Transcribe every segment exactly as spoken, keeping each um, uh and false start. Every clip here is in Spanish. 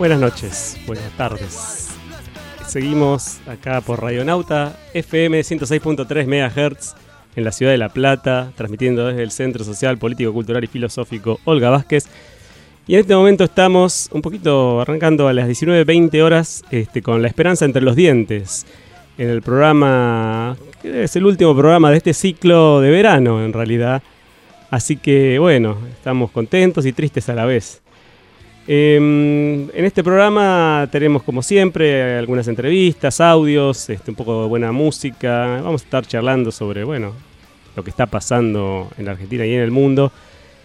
Buenas noches, buenas tardes. Seguimos acá por Radionauta F M ciento seis punto tres megahertz en la ciudad de La Plata, transmitiendo desde el Centro Social, Político, Cultural y Filosófico Olga Vázquez. Y en este momento estamos un poquito arrancando a las diecinueve veinte horas este, con La Esperanza entre los dientes, en el programa, que es el último programa de este ciclo de verano en realidad. Así que bueno, estamos contentos y tristes a la vez. Eh, en este programa tenemos como siempre algunas entrevistas, audios, este, un poco de buena música. Vamos a estar charlando sobre bueno, lo que está pasando en la Argentina y en el mundo.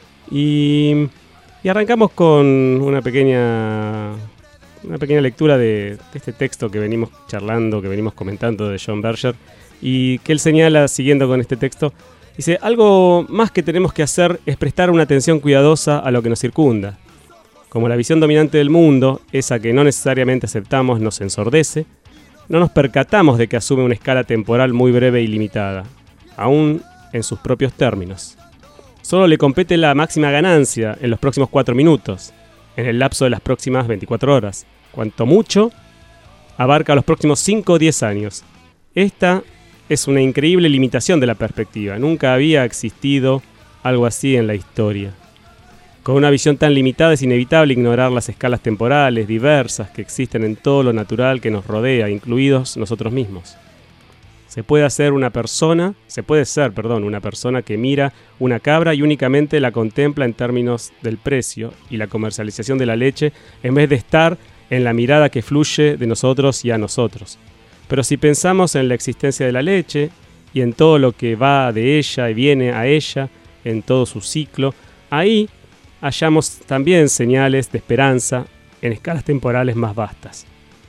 Y, y arrancamos con una pequeña, una pequeña lectura de, de este texto que venimos charlando, que venimos comentando de John Berger. Y que él señala, siguiendo con este texto, dice: algo más que tenemos que hacer es prestar una atención cuidadosa a lo que nos circunda. Como la visión dominante del mundo, esa que no necesariamente aceptamos, nos ensordece, no nos percatamos de que asume una escala temporal muy breve y limitada, aún en sus propios términos. Solo le compete la máxima ganancia en los próximos cuatro minutos, en el lapso de las próximas veinticuatro horas. Cuanto mucho, abarca los próximos cinco o diez años. Esta es una increíble limitación de la perspectiva. Nunca había existido algo así en la historia. Con una visión tan limitada es inevitable ignorar las escalas temporales diversas que existen en todo lo natural que nos rodea, incluidos nosotros mismos. Se puede hacer una persona, se puede ser, perdón, una persona que mira una cabra y únicamente la contempla en términos del precio y la comercialización de la leche, en vez de estar en la mirada que fluye de nosotros y a nosotros. Pero si pensamos en la existencia de la leche y en todo lo que va de ella y viene a ella, en todo su ciclo, ahí hallamos también señales de esperanza en escalas temporales más vastas.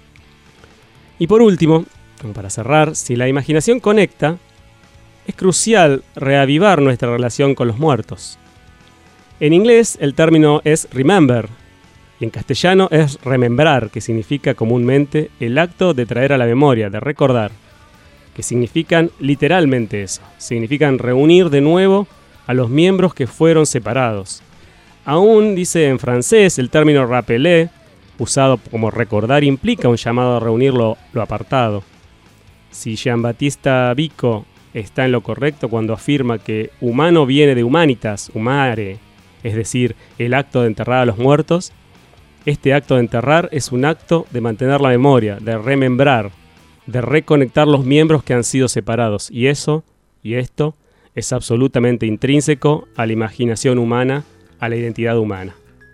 Y por último, como para cerrar, si la imaginación conecta, es crucial reavivar nuestra relación con los muertos. En inglés el término es remember, y en castellano es remembrar, que significa comúnmente el acto de traer a la memoria, de recordar, que significan literalmente eso, significan reunir de nuevo a los miembros que fueron separados. Aún, dice en francés, el término rappeler, usado como recordar, implica un llamado a reunir lo, lo apartado. Si Jean-Baptiste Vico está en lo correcto cuando afirma que humano viene de humanitas, humare, es decir, el acto de enterrar a los muertos, este acto de enterrar es un acto de mantener la memoria, de remembrar, de reconectar los miembros que han sido separados. Y eso, y esto, es absolutamente intrínseco a la imaginación humana, a la identidad humana.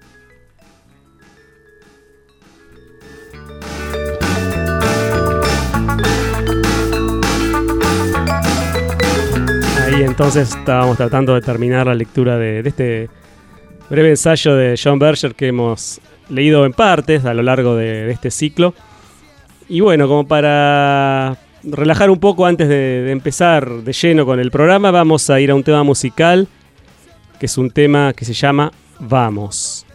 Ahí entonces estábamos tratando de terminar la lectura de, de este breve ensayo de John Berger que hemos leído en partes a lo largo de, de este ciclo. Y bueno, como para relajar un poco antes de, de empezar de lleno con el programa, vamos a ir a un tema musical, que es un tema que se llama Vamos.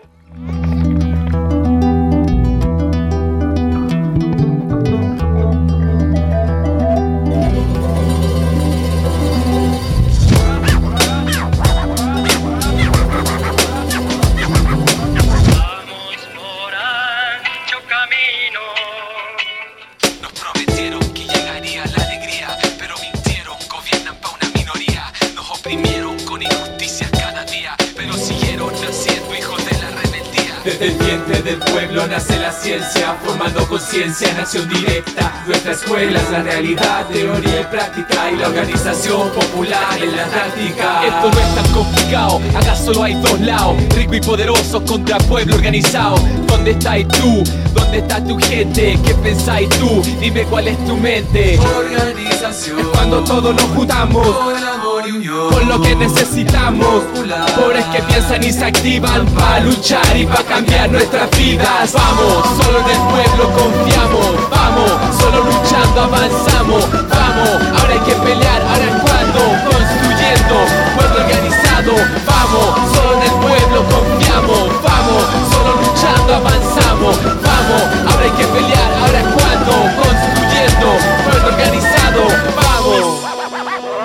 Desde el vientre del pueblo nace la ciencia, formando conciencia en acción directa. Nuestra escuela es la realidad, teoría y práctica, y la organización popular en la táctica. Esto no es tan complicado, acá solo hay dos lados, rico y poderoso contra pueblo organizado. ¿Dónde estás tú? ¿Dónde está tu gente? ¿Qué pensáis tú? Dime cuál es tu mente. Organización es cuando todos nos juntamos con amor y unión, con lo que necesitamos. Pobres que piensan y se activan para luchar y para cambiar nuestras vidas. Vamos, solo en el pueblo confiamos. Vamos, solo luchando avanzamos. Vamos, ahora hay que pelear, ahora es cuando. Construyendo, pueblo organizado. Vamos, solo en el pueblo confiamos. Vamos, solo luchando avanzamos. Vamos, ahora hay que pelear, ahora es cuando. Construyendo, pueblo organizado. Vamos. Por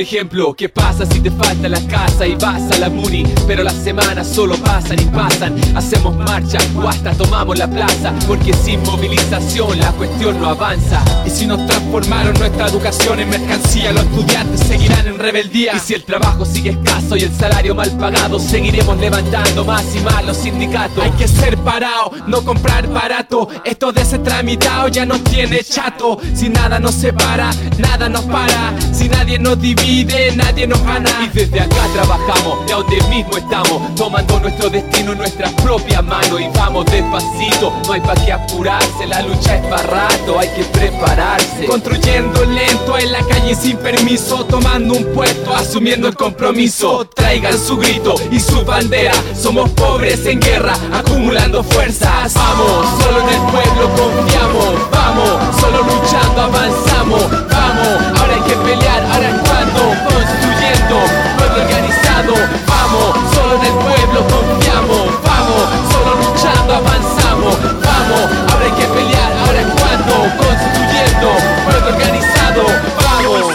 ejemplo, ¿qué pasa si te falta la casa y vas a la Muni? Pero las semanas solo pasan y pasan. Hacemos marcha o hasta tomamos la plaza, porque sin movilización la cuestión no avanza. Y si nos transformaron nuestra educación en mercancía, los estudiantes seguirán en rebeldía. Y si el trabajo sigue escaso y el salario mal pagado, seguiremos levantando más y más los sindicatos. Hay que ser parado, no comprar barato. Esto de ser tramitado ya nos tiene chato. Si nada nos separa, nada nos para. Si nadie nos divide, nadie nos gana. Y desde acá trabajamos, de donde mismo estamos, tomando nuestro destino en nuestras propias manos. Y vamos despacito, no hay pa' qué apurarse. La lucha es para rato, hay que prepararse. Construyendo lento en la calle sin permiso, tomando un puesto, asumiendo el compromiso. Traigan su grito y su bandera. Somos pobres en guerra, acumulando fuerzas. Vamos, solo en el pueblo confiamos. Vamos, solo luchando avanzamos. Vamos, ahora hay que pelear, ahora es cuando. Construyendo, pueblo organizado. Vamos, solo en el pueblo confiamos. Vamos, solo luchando avanzamos. Vamos, ahora hay que pelear, ahora es cuando. Construyendo, pueblo organizado. Vamos.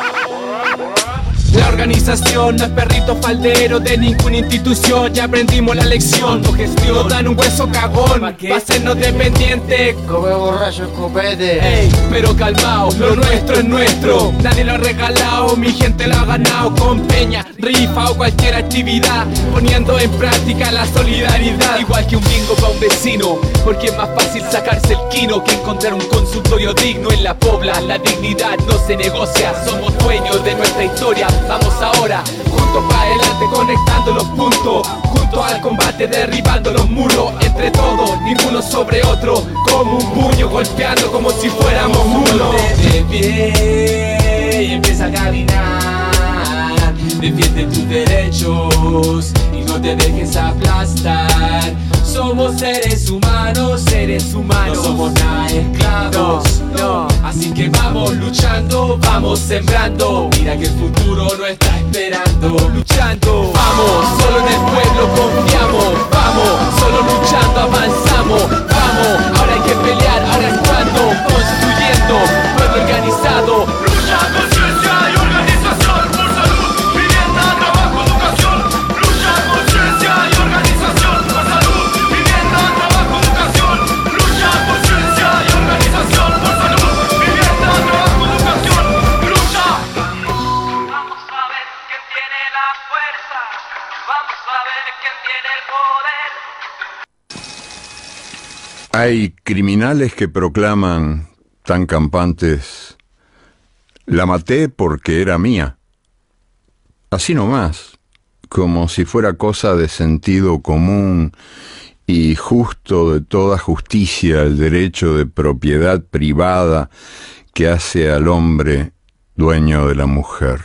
La organización no es perrito faldero de ninguna institución. Ya aprendimos la lección. Tu gestión nos dan un hueso cagón pa' hacernos dependientes. Come borracho escopete. Ey, pero calmao, lo nuestro es nuestro. Nadie lo ha regalado, mi gente lo ha ganado. Con peña, rifa o cualquier actividad, poniendo en práctica la solidaridad. Igual que un bingo pa' un vecino, porque es más fácil sacarse el quino que encontrar un consultorio digno en la pobla. La dignidad no se negocia, somos dueños de nuestra historia. Vamos ahora, juntos para adelante, conectando los puntos. Juntos al combate, derribando los muros. Entre todos, ninguno sobre otro. Como un puño, golpeando como si fuéramos mulos. De pie y empieza a caminar. Defiende tus derechos y no te dejes aplastar. Somos seres humanos, seres humanos. No somos nada esclavos, no, no. Así que vamos luchando, vamos sembrando. Mira que el futuro no está esperando. Luchando, vamos, solo en el pueblo confiamos. Vamos, solo luchando avanzamos. Vamos, ahora hay que pelear, ahora es cuando. Construyendo, pueblo organizado. Lucha, conciencia y organización por salud, vivienda, trabajo, educación. Lucha, conciencia y organización por salud, vivienda, trabajo, educación. Lucha, conciencia y organización por salud, vivienda, trabajo, educación. Lucha. Vamos a ver quién tiene la fuerza. Vamos a ver quién tiene el poder. Hay criminales que proclaman tan campantes: la maté porque era mía. Así nomás, como si fuera cosa de sentido común y justo de toda justicia el derecho de propiedad privada que hace al hombre dueño de la mujer.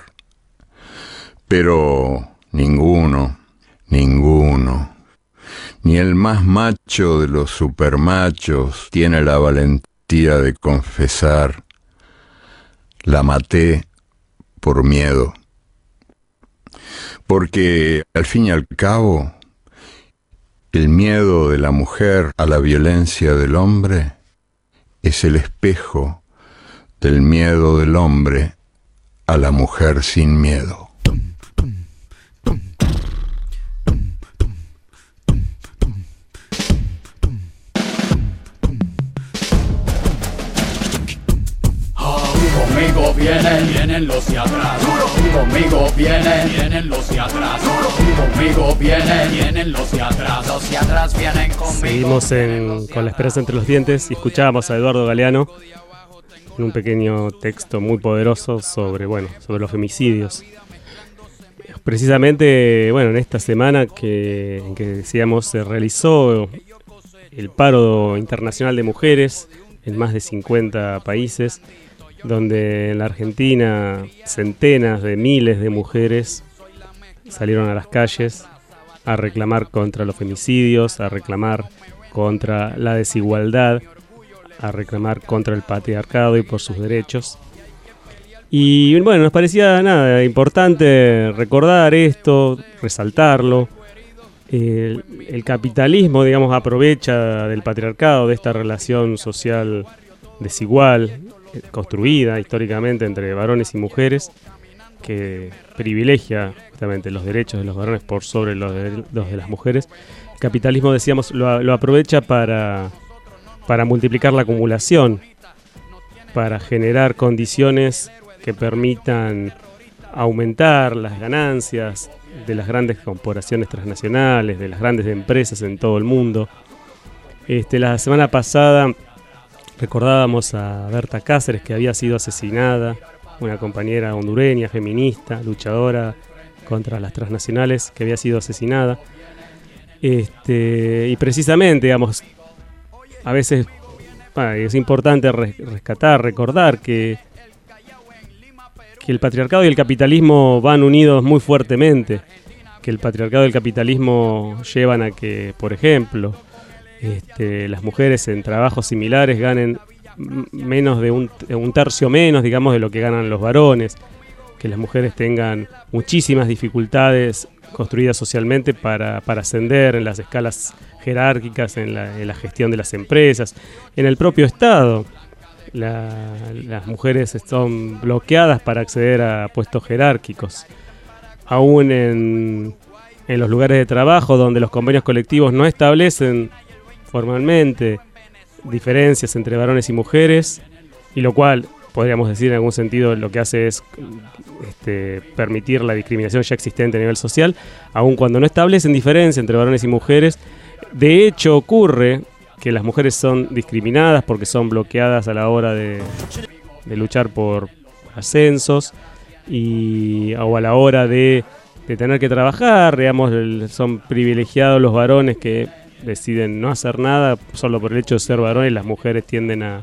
Pero ninguno, ninguno, ni el más macho de los supermachos tiene la valentía de confesar: la maté por miedo. Porque, al fin y al cabo, el miedo de la mujer a la violencia del hombre es el espejo del miedo del hombre a la mujer sin miedo. Conmigo vienen, vienen los de atrás. Conmigo vienen, vienen los de atrás. Conmigo vienen, vienen los de atrás. Los de atrás vienen conmigo. Seguimos en, con la esperanza entre los dientes y escuchábamos a Eduardo Galeano en un pequeño texto muy poderoso sobre, bueno, sobre los femicidios. Precisamente, bueno, en esta semana que, en que decíamos se realizó el paro internacional de mujeres en más de cincuenta países, donde en la Argentina centenas de miles de mujeres salieron a las calles a reclamar contra los femicidios, a reclamar contra la desigualdad, a reclamar contra el patriarcado y por sus derechos. Y bueno, nos parecía nada importante recordar esto, resaltarlo. El, el capitalismo, digamos, aprovecha del patriarcado, de esta relación social desigual, construida históricamente entre varones y mujeres, que privilegia justamente los derechos de los varones por sobre los de, los de las mujeres, el capitalismo, decíamos, lo, lo aprovecha para, para multiplicar la acumulación, para generar condiciones que permitan aumentar las ganancias de las grandes corporaciones transnacionales, de las grandes empresas en todo el mundo. Este, la semana pasada recordábamos a Berta Cáceres, que había sido asesinada, una compañera hondureña, feminista, luchadora contra las transnacionales, que había sido asesinada. Este, y precisamente, digamos, a veces bueno, es importante rescatar, recordar que, que el patriarcado y el capitalismo van unidos muy fuertemente, que el patriarcado y el capitalismo llevan a que, por ejemplo, este, las mujeres en trabajos similares ganen menos de un, un tercio menos, digamos, de lo que ganan los varones, que las mujeres tengan muchísimas dificultades construidas socialmente para, para ascender en las escalas jerárquicas, en la, en la gestión de las empresas, en el propio Estado. La, las mujeres son bloqueadas para acceder a puestos jerárquicos, aún en, en los lugares de trabajo donde los convenios colectivos no establecen formalmente diferencias entre varones y mujeres, y lo cual podríamos decir en algún sentido lo que hace es este, permitir la discriminación ya existente a nivel social, aun cuando no establecen diferencia entre varones y mujeres. De hecho ocurre que las mujeres son discriminadas porque son bloqueadas a la hora de, de luchar por ascensos y, o a la hora de, de tener que trabajar, digamos, el, son privilegiados los varones que deciden no hacer nada solo por el hecho de ser varones. Las mujeres tienden a,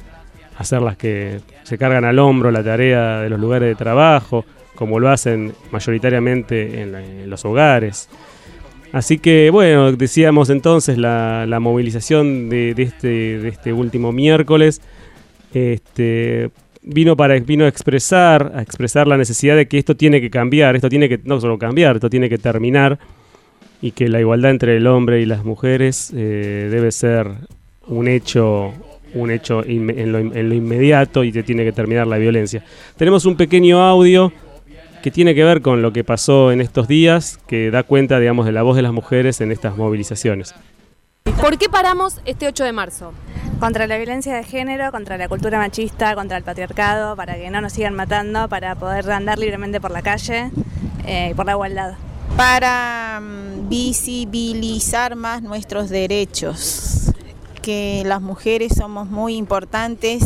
a ser las que se cargan al hombro la tarea de los lugares de trabajo, como lo hacen mayoritariamente en, la, en los hogares. Así que, bueno, decíamos entonces la, la movilización de, de, este, de este último miércoles este, vino, para, vino a expresar, a expresar la necesidad de que esto tiene que cambiar, esto tiene que no solo cambiar, esto tiene que terminar, y que la igualdad entre el hombre y las mujeres eh, debe ser un hecho, un hecho inme- en, lo, en lo inmediato, y que tiene que terminar la violencia. Tenemos un pequeño audio que tiene que ver con lo que pasó en estos días, que da cuenta, digamos, de la voz de las mujeres en estas movilizaciones. ¿Por qué paramos este ocho de marzo? Contra la violencia de género, contra la cultura machista, contra el patriarcado, para que no nos sigan matando, para poder andar libremente por la calle eh, y por la igualdad. Para um, visibilizar más nuestros derechos, que las mujeres somos muy importantes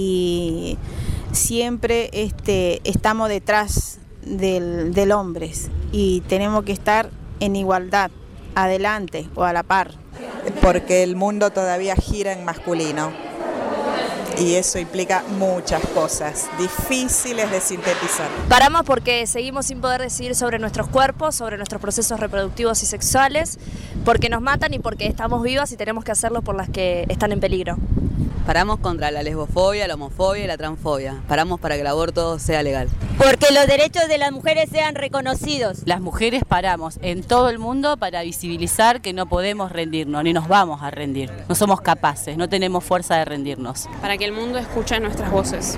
y siempre este, estamos detrás del, del hombre y tenemos que estar en igualdad, adelante o a la par. Porque el mundo todavía gira en masculino y eso implica muchas cosas difíciles de sintetizar. Paramos porque seguimos sin poder decidir sobre nuestros cuerpos, sobre nuestros procesos reproductivos y sexuales, porque nos matan y porque estamos vivas y tenemos que hacerlo por las que están en peligro. Paramos contra la lesbofobia, la homofobia y la transfobia. Paramos para que el aborto sea legal. Porque los derechos de las mujeres sean reconocidos. Las mujeres paramos en todo el mundo para visibilizar que no podemos rendirnos, ni nos vamos a rendir. No somos capaces, no tenemos fuerza de rendirnos. Para que el mundo escuche nuestras voces.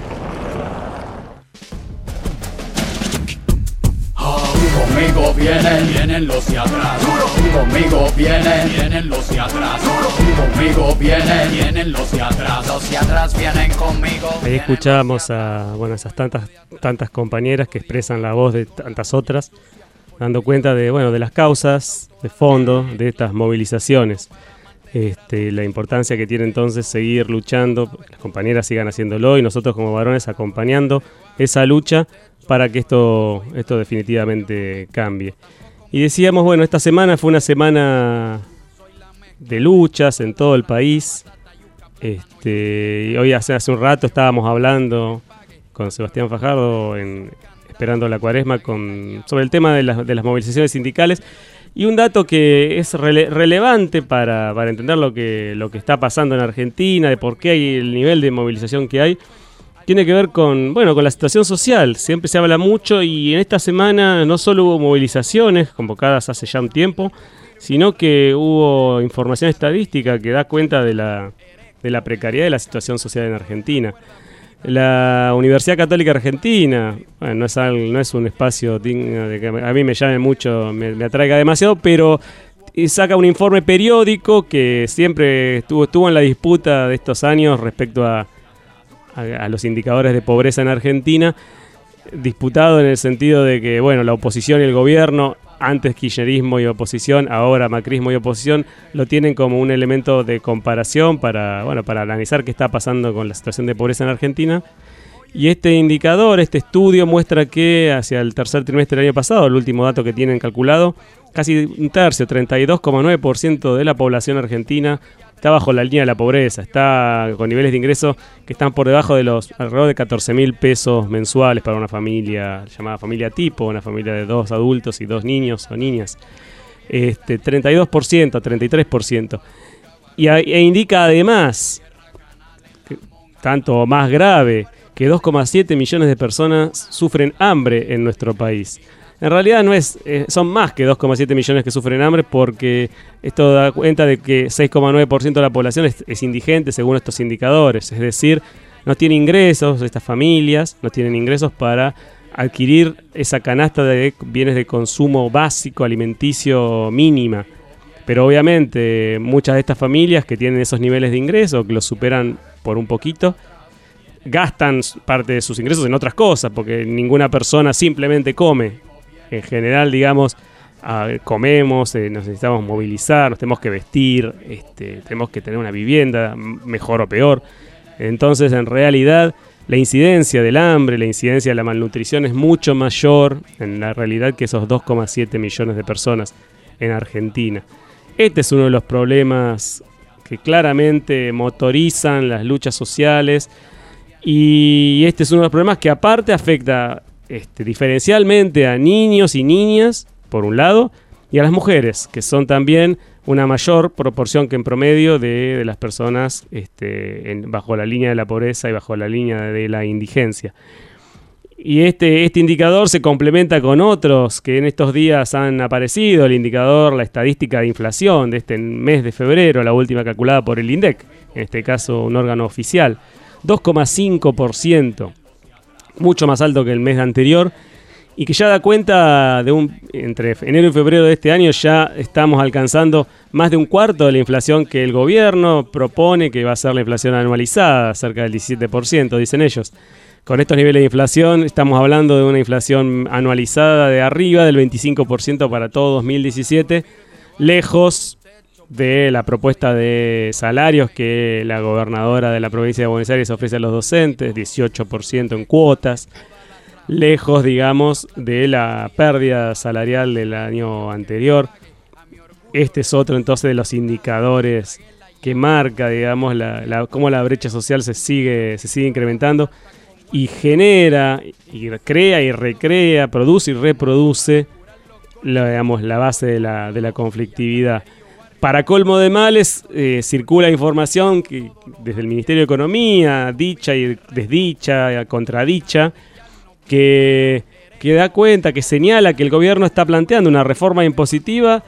Conmigo vienen, vienen los de atrás. Conmigo vienen, vienen los de atrás. Conmigo vienen, vienen los de atrás. Los de atrás vienen conmigo. Ahí escuchábamos a bueno, esas tantas, tantas compañeras que expresan la voz de tantas otras, dando cuenta de, bueno, de las causas de fondo de estas movilizaciones. Este, la importancia que tiene entonces seguir luchando, que las compañeras sigan haciéndolo y nosotros como varones acompañando esa lucha para que esto, esto definitivamente cambie. Y decíamos, bueno, esta semana fue una semana de luchas en todo el país. Este, y hoy hace, hace un rato estábamos hablando con Sebastián Fajardo, en, esperando la cuaresma, con, sobre el tema de, la, de las movilizaciones sindicales. Y un dato que es rele, relevante para, para entender lo que, lo que está pasando en Argentina, de por qué hay el nivel de movilización que hay, tiene que ver con, bueno, con la situación social. Siempre se habla mucho y en esta semana no solo hubo movilizaciones convocadas hace ya un tiempo, sino que hubo información estadística que da cuenta de la, de la precariedad de la situación social en Argentina. La Universidad Católica Argentina, bueno, no es, algo, no es un espacio digno de que a mí me llame mucho, me, me atraiga demasiado, pero saca un informe periódico que siempre estuvo, estuvo en la disputa de estos años respecto a, a, a los indicadores de pobreza en Argentina, disputado en el sentido de que, bueno, la oposición y el gobierno, antes kirchnerismo y oposición, ahora macrismo y oposición, lo tienen como un elemento de comparación para, bueno, para analizar qué está pasando con la situación de pobreza en Argentina. Y este indicador, este estudio muestra que hacia el tercer trimestre del año pasado, el último dato que tienen calculado, casi un tercio, treinta y dos coma nueve por ciento de la población argentina está bajo la línea de la pobreza, está con niveles de ingreso que están por debajo de los alrededor de catorce mil pesos mensuales para una familia llamada familia tipo, una familia de dos adultos y dos niños o niñas. Este, treinta y dos por ciento, treinta y tres por ciento. Y a, e indica además, que, tanto o más grave, que dos coma siete millones de personas sufren hambre en nuestro país. En realidad no es, eh, son más que dos coma siete millones que sufren hambre, porque esto da cuenta de que seis coma nueve por ciento de la población es, es indigente según estos indicadores. Es decir, no tiene ingresos, estas familias no tienen ingresos para adquirir esa canasta de bienes de consumo básico, alimenticio mínima. Pero obviamente muchas de estas familias que tienen esos niveles de ingresos, que los superan por un poquito, gastan parte de sus ingresos en otras cosas, porque ninguna persona simplemente come. En general, digamos, uh, comemos, eh, nos necesitamos movilizar, nos tenemos que vestir, este, tenemos que tener una vivienda, mejor o peor. Entonces, en realidad, la incidencia del hambre, la incidencia de la malnutrición es mucho mayor en la realidad que esos dos coma siete millones de personas en Argentina. Este es uno de los problemas que claramente motorizan las luchas sociales, y este es uno de los problemas que aparte afecta Este, diferencialmente a niños y niñas, por un lado, y a las mujeres, que son también una mayor proporción que en promedio de, de las personas este, en, bajo la línea de la pobreza y bajo la línea de la indigencia. Y este, este indicador se complementa con otros que en estos días han aparecido, el indicador, la estadística de inflación de este mes de febrero, la última calculada por el INDEC, en este caso un órgano oficial, dos coma cinco por ciento. Mucho más alto que el mes anterior, y que ya da cuenta de un entre enero y febrero de este año ya estamos alcanzando más de un cuarto de la inflación que el gobierno propone que va a ser la inflación anualizada, cerca del diecisiete por ciento, dicen ellos. Con estos niveles de inflación estamos hablando de una inflación anualizada de arriba del veinticinco por ciento para todo dos mil diecisiete, lejos de la propuesta de salarios que la gobernadora de la provincia de Buenos Aires ofrece a los docentes, dieciocho por ciento en cuotas, lejos, digamos, de la pérdida salarial del año anterior. Este es otro entonces de los indicadores que marca, digamos, la, la, cómo la brecha social se sigue, se sigue incrementando y genera, y crea y recrea, produce y reproduce la, digamos, la base de la, de la conflictividad. Para colmo de males, eh, circula información que desde el Ministerio de Economía, dicha y desdicha, contradicha, que, que da cuenta, que señala que el gobierno está planteando una reforma impositiva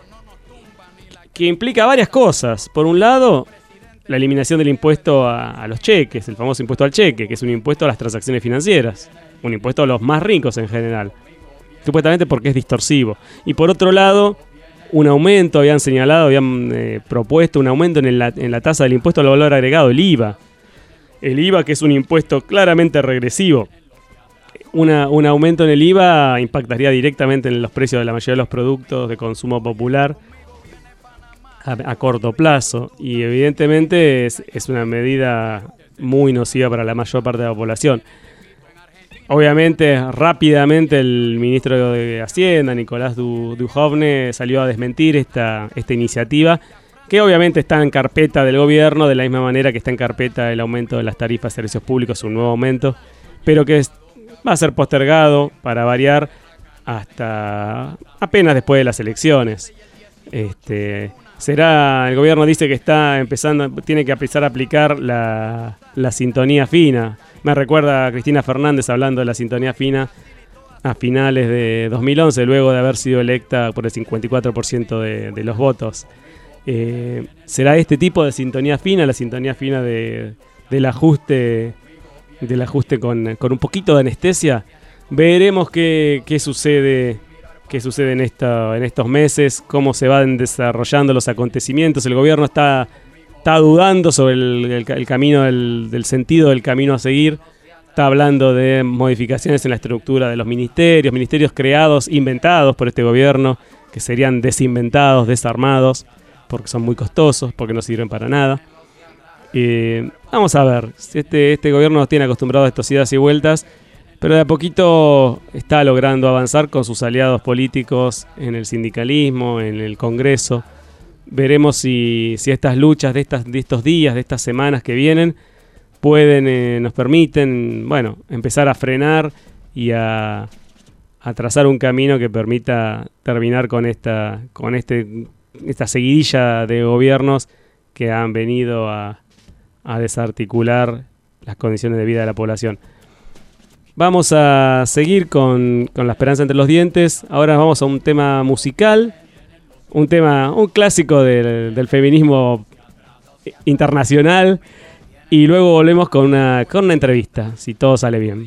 que implica varias cosas. Por un lado, la eliminación del impuesto a, a los cheques, el famoso impuesto al cheque, que es un impuesto a las transacciones financieras, un impuesto a los más ricos en general, supuestamente porque es distorsivo. Y por otro lado, un aumento, habían señalado, habían eh, propuesto un aumento en, el, en la tasa del impuesto al valor agregado, el I V A. El I V A, que es un impuesto claramente regresivo. Una, un aumento en el I V A impactaría directamente en los precios de la mayoría de los productos de consumo popular a, a corto plazo. Y evidentemente es, es una medida muy nociva para la mayor parte de la población. Obviamente, rápidamente el ministro de Hacienda, Nicolás Dujovne, salió a desmentir esta, esta iniciativa, que obviamente está en carpeta del gobierno, de la misma manera que está en carpeta el aumento de las tarifas de servicios públicos, un nuevo aumento, pero que es, va a ser postergado, para variar, hasta apenas después de las elecciones. Este, será, el gobierno dice que está empezando, tiene que empezar a aplicar la, la sintonía fina. Me recuerda a Cristina Fernández hablando de la sintonía fina a finales de dos mil once, luego de haber sido electa por el cincuenta y cuatro por ciento de, de los votos. Eh, ¿Será este tipo de sintonía fina, la sintonía fina de, del ajuste del ajuste con, con un poquito de anestesia. Veremos qué, qué sucede, qué sucede en, esta, en estos meses, cómo se van desarrollando los acontecimientos. El gobierno está, está dudando sobre el, el, el camino, del, del sentido del camino a seguir. Está hablando de modificaciones en la estructura de los ministerios, ministerios creados, inventados por este gobierno, que serían desinventados, desarmados, porque son muy costosos, porque no sirven para nada. Eh, vamos a ver, este, este gobierno nos tiene acostumbrados a estos idas y vueltas, pero de a poquito está logrando avanzar con sus aliados políticos en el sindicalismo, en el Congreso. Veremos si, si estas luchas de, estas, de estos días, de estas semanas que vienen, pueden, eh, nos permiten, bueno, empezar a frenar y a, a trazar un camino que permita terminar con esta, con este, esta seguidilla de gobiernos que han venido a, a desarticular las condiciones de vida de la población. Vamos a seguir con, con La Esperanza entre los dientes. Ahora vamos a un tema musical, un tema, un clásico del, del feminismo internacional, y luego volvemos con una, con una entrevista, si todo sale bien.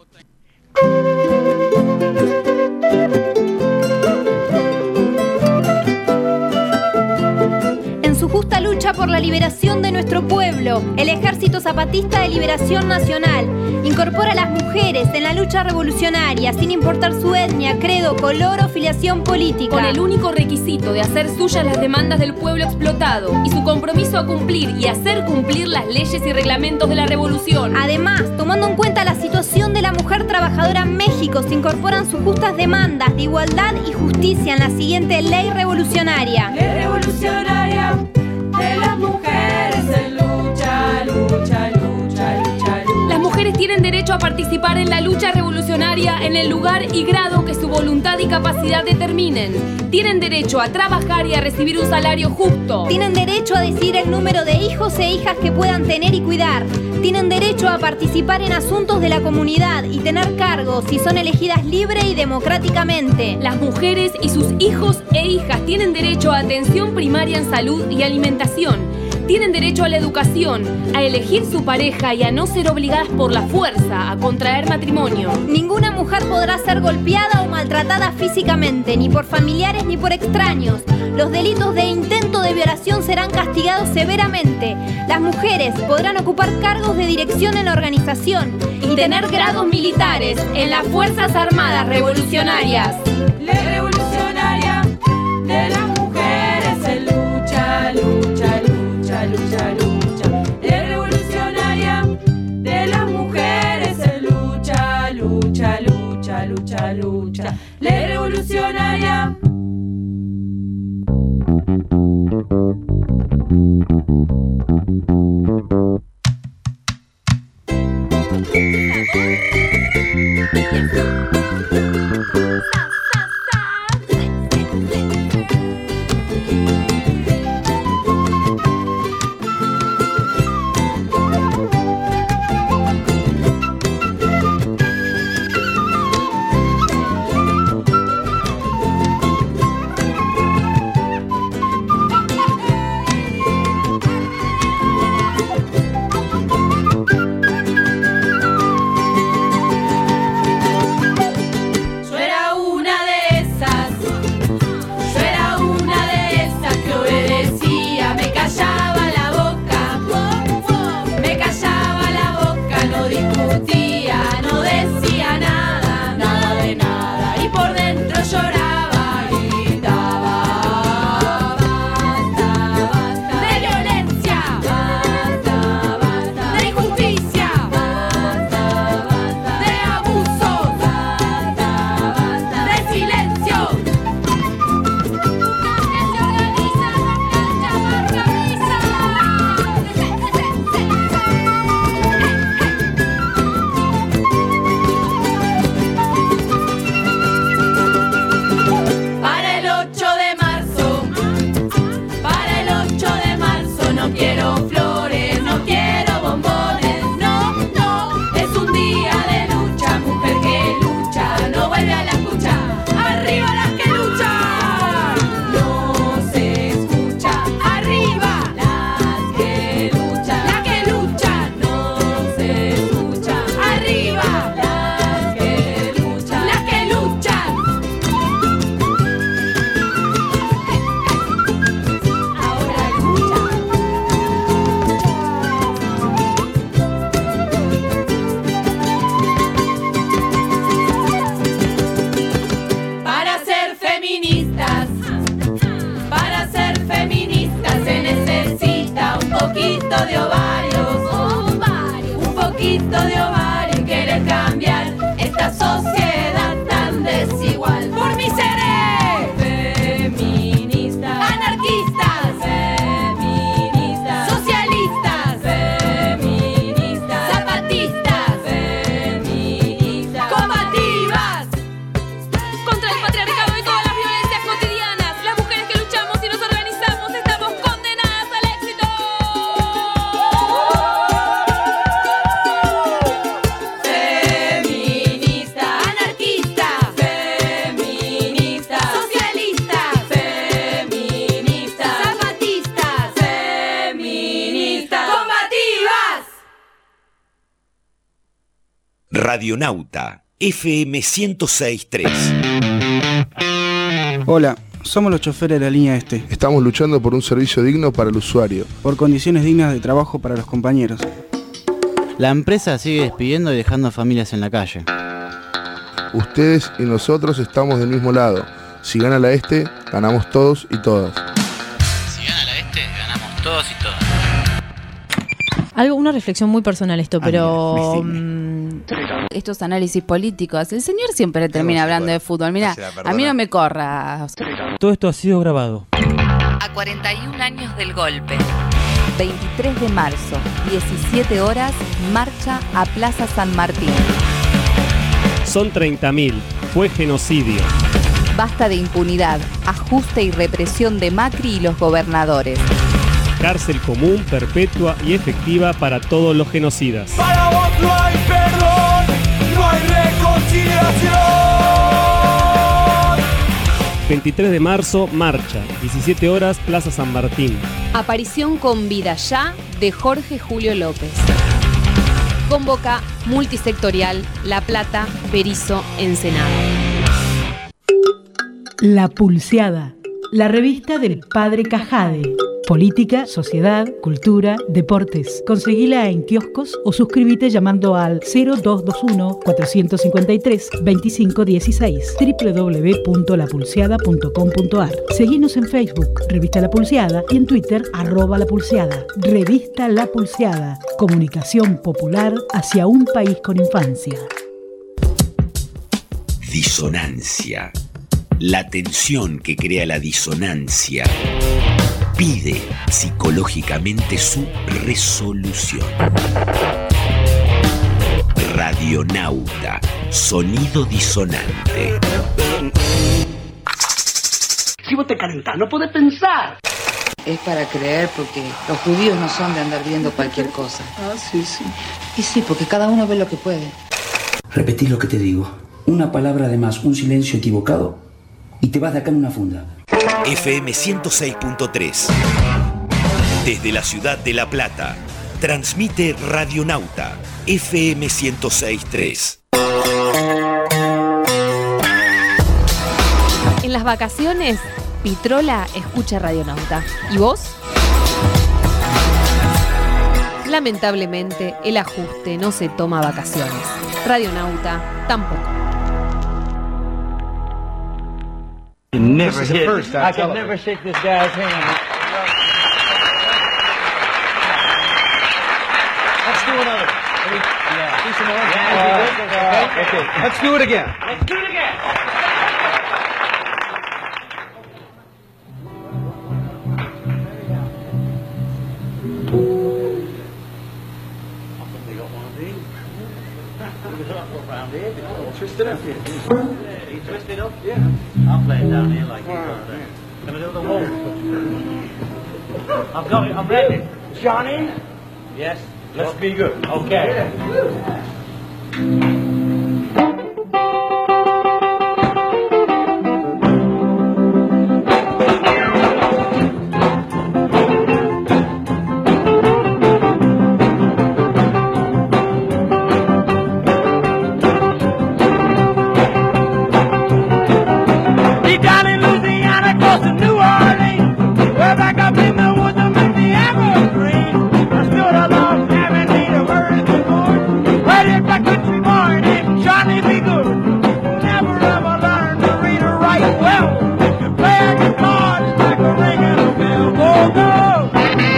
En su justa lucha por la liberación de nuestro pueblo, el Ejército Zapatista de Liberación Nacional incorpora a las mujeres en la lucha revolucionaria sin importar su etnia, credo, color o filiación política. Con el único requisito de hacer suyas las demandas del pueblo explotado y su compromiso a cumplir y hacer cumplir las leyes y reglamentos de la revolución. Además, tomando en cuenta la situación de la mujer trabajadora en México, se incorporan sus justas demandas de igualdad y justicia en la siguiente ley revolucionaria. Ley revolucionaria de las mujeres en lucha, lucha, lucha, lucha, lucha. Las mujeres tienen derecho a participar en la lucha revolucionaria en el lugar y grado que su voluntad y capacidad determinen. Tienen derecho a trabajar y a recibir un salario justo. Tienen derecho a decidir el número de hijos e hijas que puedan tener y cuidar. Tienen derecho a participar en asuntos de la comunidad y tener cargos si son elegidas libre y democráticamente. Las mujeres y sus hijos e hijas tienen derecho a atención primaria en salud y alimentación. Tienen derecho a la educación, a elegir su pareja y a no ser obligadas por la fuerza a contraer matrimonio. Ninguna mujer podrá ser golpeada o maltratada físicamente, ni por familiares ni por extraños. Los delitos de intento de violación serán castigados severamente. Las mujeres podrán ocupar cargos de dirección en la organización y tener grados militares en las Fuerzas Armadas Revolucionarias. Ley revolucionaria de las mujeres en lucha, lucha, lucha, lucha, lucha. Ley revolucionaria de las mujeres en lucha, lucha, lucha, lucha, lucha. Ley revolucionaria. quiere cambiar esta sociedad tan desigual. Por mí seré feminista, anarquistas, feministas, socialistas, feministas, zapatistas, feministas, combativas Contra el patriarcado y todas las violencias cotidianas, las mujeres que luchamos y nos organizamos estamos condenadas al éxito. Feminista, anarquista, feminista, socialista, feminista, zapatistas, feministas, combativas. Radionauta F M ciento seis punto tres. Hola, somos los choferes de la línea este. Estamos luchando por un servicio digno para el usuario. Por condiciones dignas de trabajo para los compañeros. La empresa sigue despidiendo y dejando familias en la calle. Ustedes y nosotros estamos del mismo lado. Si gana la este, ganamos todos y todas. Si gana la este, ganamos todos y todas. Algo, una reflexión muy personal esto, pero mm, estos análisis políticos, el señor siempre termina hablando de fútbol. Mira, a mí no me corras. Todo esto ha sido grabado. A cuarenta y un años del golpe. veintitrés de marzo, diecisiete horas, marcha a Plaza San Martín. Son treinta mil. Fue genocidio. Basta de impunidad, ajuste y represión de Macri y los gobernadores. Cárcel común, perpetua y efectiva para todos los genocidas. Para vos no hay perdón, no hay reconciliación. veintitrés de marzo, marcha. diecisiete horas, Plaza San Martín. Aparición con vida ya de Jorge Julio López. Convoca multisectorial La Plata, Berizo, Ensenada. La Pulseada, la revista del Padre Cajade. Política, sociedad, cultura, deportes. Conseguila en kioscos o suscríbete llamando al cero dos dos uno, cuatro cinco tres, dos cinco uno seis doble u doble u doble u punto la pulseada punto com punto a r. Seguinos en Facebook, Revista La Pulseada, y en Twitter, arroba La Pulseada. Revista La Pulseada. Comunicación popular hacia un país con infancia. Disonancia. La tensión que crea la disonancia pide psicológicamente su resolución. Radionauta, sonido disonante. Si vos te calentás, no podés pensar. Es para creer porque los judíos no son de andar viendo cualquier cosa. Ah, sí, sí. Y sí, porque cada uno ve lo que puede. Repetí lo que te digo. Una palabra de más, un silencio equivocado y te vas de acá en una funda. F M ciento seis punto tres. Desde la ciudad de La Plata, transmite Radionauta F M ciento seis punto tres. En las vacaciones, Pitrola escucha Radionauta. ¿Y vos? Lamentablemente, el ajuste no se toma vacaciones. Radionauta tampoco. Never hit. First, I can never shake this guy's hand. Let's do another. Yeah. Do some more. Yeah, uh, okay. Let's do it again. Let's do it again. Twist it up. You twist it up? Yeah. I'll play it down here like you got there. Can I do the whole? I've got it. I'm ready. Johnny? Yes? Let's be good. Okay.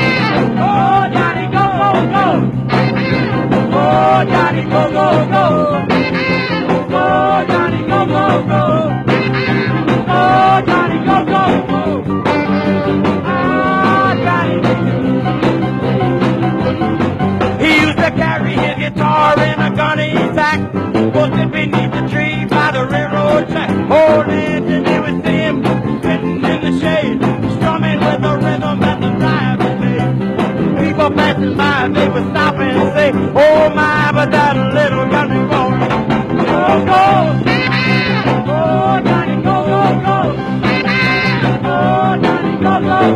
Go, go, go!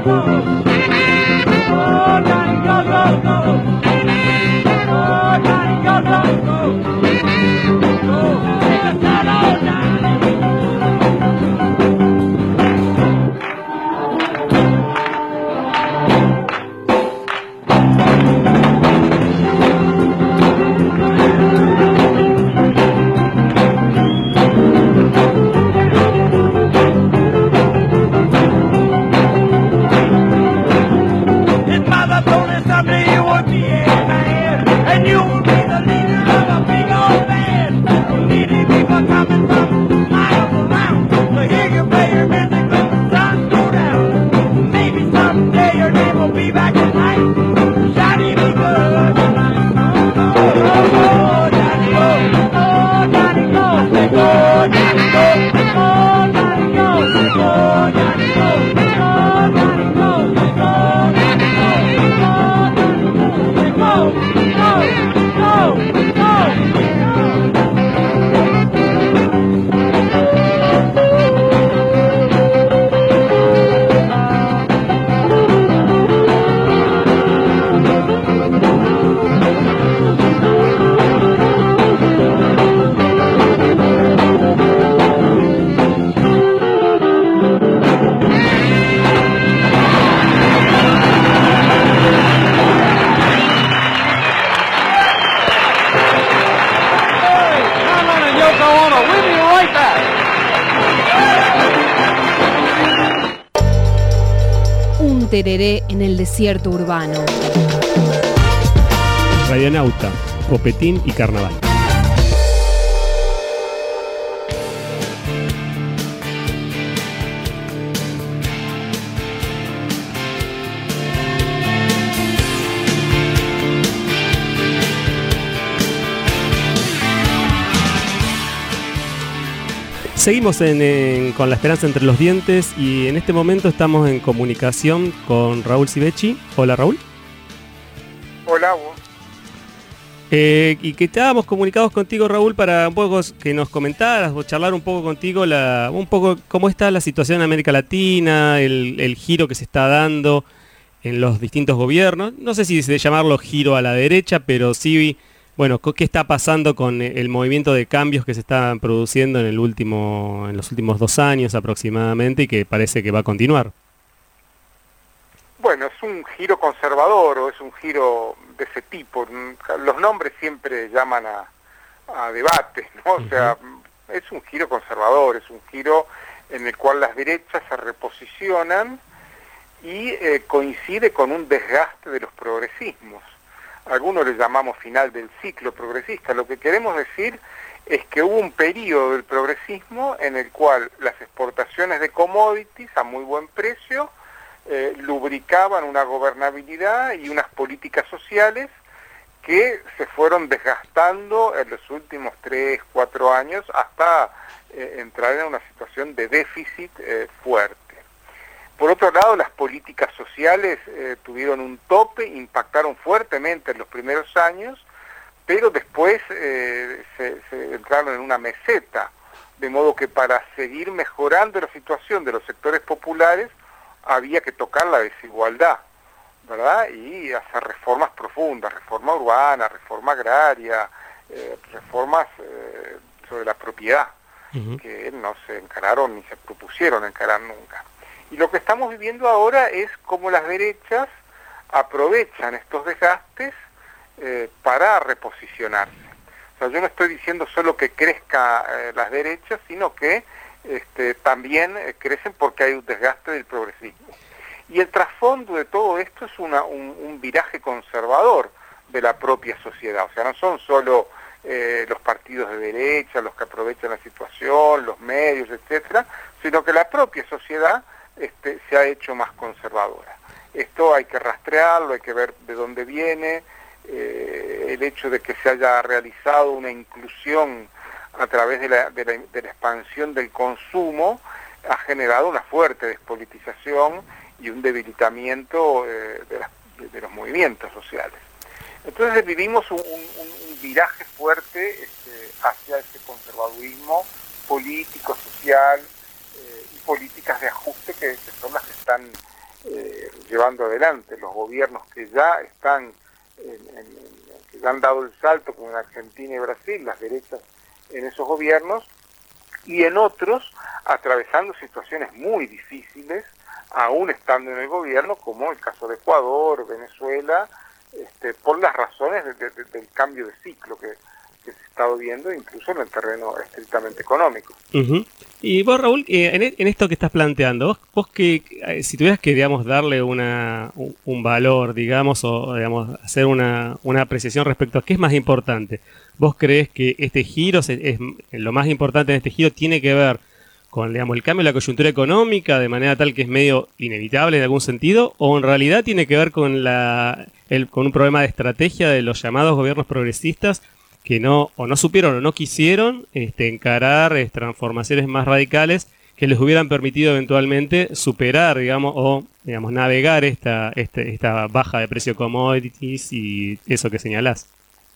Tereré en el desierto urbano. Radionauta, Copetín y Carnaval. Seguimos en, en, con La Esperanza entre los dientes y en este momento estamos en comunicación con Raúl Sivecci. Hola, Raúl. Hola, vos. Eh, y que estábamos comunicados contigo, Raúl, para un poco que nos comentaras o charlar un poco contigo la, un poco cómo está la situación en América Latina, el, el giro que se está dando en los distintos gobiernos. No sé si de llamarlo giro a la derecha, pero sí... Bueno, ¿qué está pasando con el movimiento de cambios que se están produciendo en el último, en los últimos dos años aproximadamente y que parece que va a continuar? Bueno, es un giro conservador o es un giro de ese tipo. Los nombres siempre llaman a, a debate, ¿no? O sea, es un giro conservador, es un giro en el cual las derechas se reposicionan y eh, coincide con un desgaste de los progresismos. Algunos le llamamos final del ciclo progresista. Lo que queremos decir es que hubo un periodo del progresismo en el cual las exportaciones de commodities a muy buen precio eh, lubricaban una gobernabilidad y unas políticas sociales que se fueron desgastando en los últimos tres, cuatro años hasta eh, entrar en una situación de déficit eh, fuerte. Por otro lado, las políticas sociales eh, tuvieron un tope, impactaron fuertemente en los primeros años, pero después eh, se, se entraron en una meseta, de modo que para seguir mejorando la situación de los sectores populares había que tocar la desigualdad, ¿verdad? Y hacer reformas profundas, reforma urbana, reforma agraria, eh, reformas eh, sobre la propiedad, uh-huh. que no se encararon ni se propusieron encarar nunca. Y lo que estamos viviendo ahora es cómo las derechas aprovechan estos desgastes eh, para reposicionarse. O sea, yo no estoy diciendo solo que crezca eh, las derechas, sino que este, también eh, crecen porque hay un desgaste del progresismo. Y el trasfondo de todo esto es una, un, un viraje conservador de la propia sociedad. O sea, no son solo eh, los partidos de derecha los que aprovechan la situación, los medios, etcétera, sino que la propia sociedad Este, se ha hecho más conservadora. Esto hay que rastrearlo, hay que ver de dónde viene, eh, el hecho de que se haya realizado una inclusión a través de la, de la, de la expansión del consumo, ha generado una fuerte despolitización y un debilitamiento eh, de, las, de, de los movimientos sociales. Entonces vivimos un, un, un viraje fuerte este, hacia ese conservadurismo político, social, políticas de ajuste que, que son las que están eh, llevando adelante los gobiernos que ya están, en, en, que ya han dado el salto, como en Argentina y Brasil, las derechas en esos gobiernos, y en otros atravesando situaciones muy difíciles, aún estando en el gobierno, como el caso de Ecuador, Venezuela, este, por las razones de, de, de, del cambio de ciclo que, que se ha estado viendo, incluso en el terreno estrictamente económico. Uh-huh. Y vos, Raúl, eh, en, en esto que estás planteando, vos, vos que, eh, si tuvieras que, digamos, darle una, un, un valor, digamos, o digamos, hacer una, una apreciación respecto a qué es más importante, ¿vos crees que este giro, es, es lo más importante en este giro tiene que ver con, digamos, el cambio de la coyuntura económica de manera tal que es medio inevitable en algún sentido, o en realidad tiene que ver con la el, con un problema de estrategia de los llamados gobiernos progresistas que no o no supieron o no quisieron este, encarar eh, transformaciones más radicales que les hubieran permitido eventualmente superar, digamos, o digamos navegar esta este, esta baja de precio commodities y eso que señalás?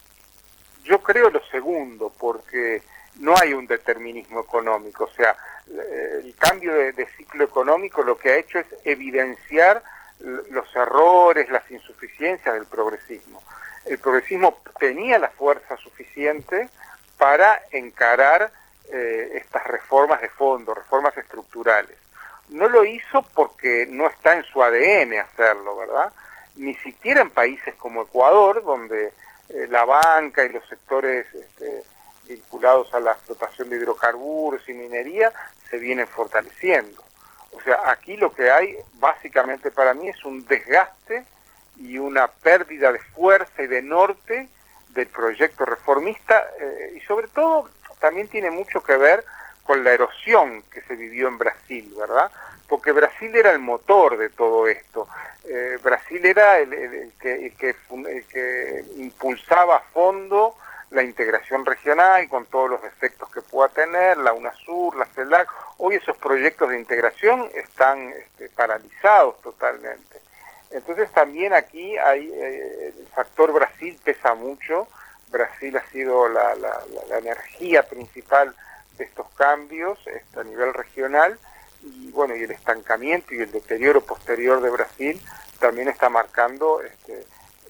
Yo creo lo segundo, porque no hay un determinismo económico, o sea, el cambio de, de ciclo económico lo que ha hecho es evidenciar los errores, las insuficiencias del progresismo. El progresismo tenía la fuerza suficiente para encarar eh, estas reformas de fondo, reformas estructurales. No lo hizo porque no está en su A D N hacerlo, ¿verdad? Ni siquiera en países como Ecuador, donde eh, la banca y los sectores este, vinculados a la explotación de hidrocarburos y minería se vienen fortaleciendo. O sea, aquí lo que hay básicamente para mí es un desgaste y una pérdida de fuerza y de norte del proyecto reformista eh, y sobre todo también tiene mucho que ver con la erosión que se vivió en Brasil, ¿verdad? Porque Brasil era el motor de todo esto. Eh, Brasil era el, el, el, que, el, que, el que impulsaba a fondo la integración regional con todos los efectos que pueda tener, la UNASUR, la CELAC. Hoy esos proyectos de integración están este, paralizados totalmente. Entonces también aquí hay eh, el factor Brasil pesa mucho. Brasil ha sido la, la, la, la energía principal de estos cambios este, a nivel regional, y bueno, y el estancamiento y el deterioro posterior de Brasil también está marcando este,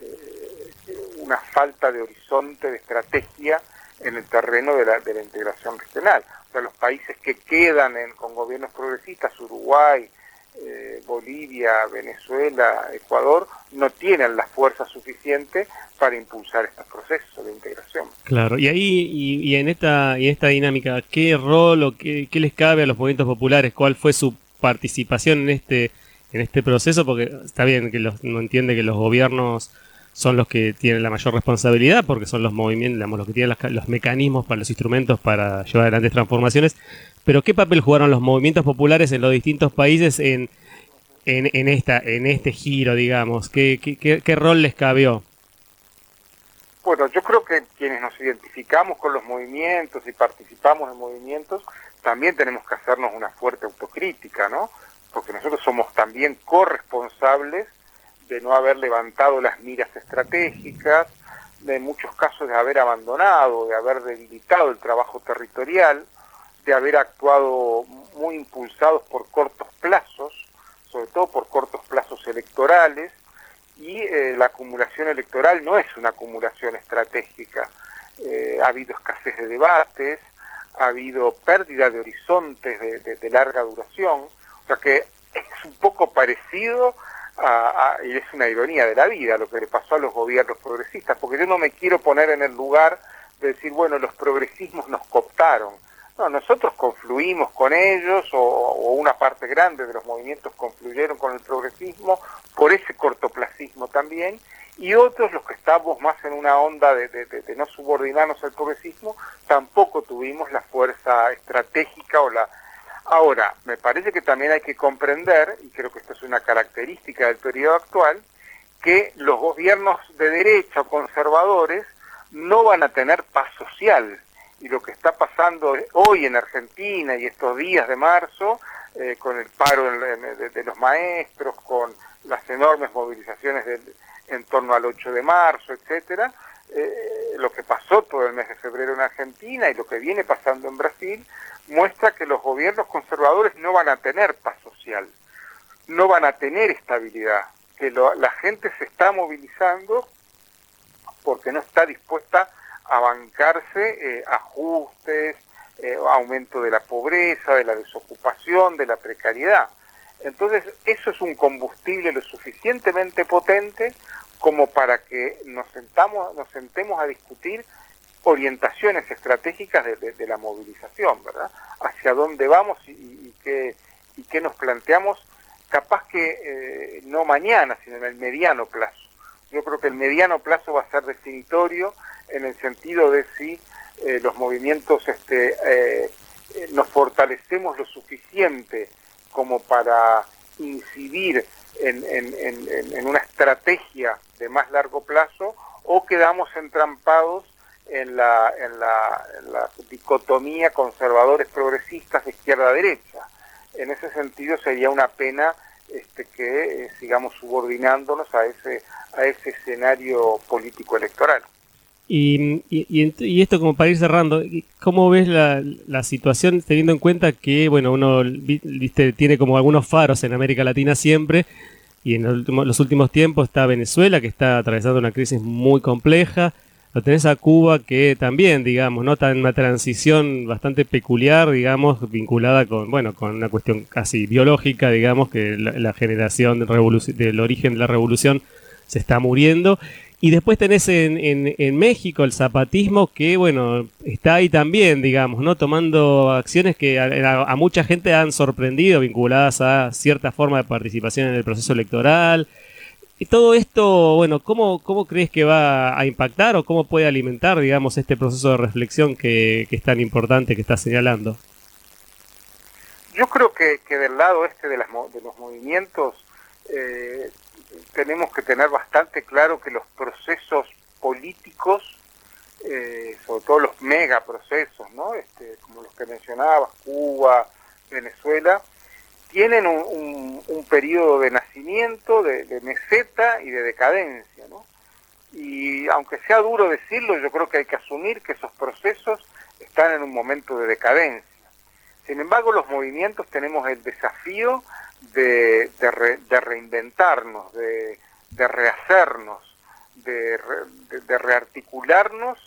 eh, una falta de horizonte, de estrategia en el terreno de la, de la integración regional. O sea, los países que quedan en, con gobiernos progresistas, Uruguay, eh, Bolivia, Venezuela, Ecuador, no tienen la fuerza suficiente para impulsar estos procesos de integración. Claro, y ahí, y, y en esta y en esta dinámica, ¿qué rol o qué, qué les cabe a los movimientos populares? ¿Cuál fue su participación en este en este proceso? Porque está bien que los, no entiende que los gobiernos son los que tienen la mayor responsabilidad, porque son los movimientos, digamos, los que tienen las, los mecanismos para los instrumentos para llevar adelante transformaciones. Pero ¿qué papel jugaron los movimientos populares en los distintos países en en, en esta en este giro, digamos? ¿Qué, qué, qué, qué rol les cabió? Bueno, yo creo que quienes nos identificamos con los movimientos y participamos en movimientos, también tenemos que hacernos una fuerte autocrítica, ¿no? Porque nosotros somos también corresponsables de no haber levantado las miras estratégicas, de en muchos casos de haber abandonado, de haber debilitado el trabajo territorial, de haber actuado muy impulsados por cortos plazos, sobre todo por cortos plazos electorales, y eh, la acumulación electoral no es una acumulación estratégica. Eh, ha habido escasez de debates, ha habido pérdida de horizontes de, de, de larga duración, o sea que es un poco parecido a, a, y es una ironía de la vida lo que le pasó a los gobiernos progresistas, porque yo no me quiero poner en el lugar de decir, bueno, los progresismos nos cooptaron. No, nosotros confluimos con ellos, o, o una parte grande de los movimientos confluyeron con el progresismo por ese cortoplacismo también, y otros, los que estamos más en una onda de, de, de, de no subordinarnos al progresismo, tampoco tuvimos la fuerza estratégica o la... Ahora, me parece que también hay que comprender, y creo que esto es una característica del periodo actual, que los gobiernos de derecha o conservadores no van a tener paz social. Y lo que está pasando hoy en Argentina y estos días de marzo, eh, con el paro de, de, de los maestros, con las enormes movilizaciones del, en torno al ocho de marzo, etcétera, eh, lo que pasó todo el mes de febrero en Argentina y lo que viene pasando en Brasil, muestra que los gobiernos conservadores no van a tener paz social. no van a tener estabilidad, que lo, la gente se está movilizando porque no está dispuesta a bancarse eh, ajustes, eh, aumento de la pobreza, de la desocupación, de la precariedad. Entonces, eso es un combustible lo suficientemente potente como para que nos sentamos, nos sentemos a discutir orientaciones estratégicas de, de, de la movilización, ¿verdad? Hacia dónde vamos y, y, qué, y qué nos planteamos, capaz que eh, no mañana, sino en el mediano plazo. Yo creo que el mediano plazo va a ser definitorio en el sentido de si eh, los movimientos este, eh, nos fortalecemos lo suficiente como para incidir en, en, en, en una estrategia de más largo plazo, o quedamos entrampados en la, en la, en la dicotomía conservadores progresistas de izquierda a derecha. En ese sentido sería una pena este, que eh, sigamos subordinándonos a ese, a ese escenario político electoral. Y, y, y esto como para ir cerrando, ¿cómo ves la, la situación teniendo en cuenta que, bueno, uno viste tiene como algunos faros en América Latina siempre, y en los últimos, los últimos tiempos está Venezuela, que está atravesando una crisis muy compleja, lo tenés a Cuba, que también, digamos, no está en una transición bastante peculiar, digamos, vinculada con, bueno, con una cuestión casi biológica, digamos, que la, la generación de del origen de la revolución se está muriendo. Y después tenés en, en, en México el zapatismo que, bueno, está ahí también, digamos, ¿no? Tomando acciones que a, a, a mucha gente han sorprendido, vinculadas a cierta forma de participación en el proceso electoral. Y todo esto, bueno, ¿cómo, cómo crees que va a impactar o cómo puede alimentar, digamos, este proceso de reflexión que, que es tan importante que estás señalando? Yo creo que, que del lado este de, las, de los movimientos eh, tenemos que tener bastante claro que los procesos políticos, eh, sobre todo los megaprocesos, ¿no? Este, como los que mencionabas, Cuba, Venezuela, tienen un, un, un periodo de nacimiento, de, de meseta y de decadencia, ¿no? Y aunque sea duro decirlo, yo creo que hay que asumir que esos procesos están en un momento de decadencia. Sin embargo, los movimientos tenemos el desafío de, de, re, de reinventarnos, de, de rehacernos, de, re, de, de rearticularnos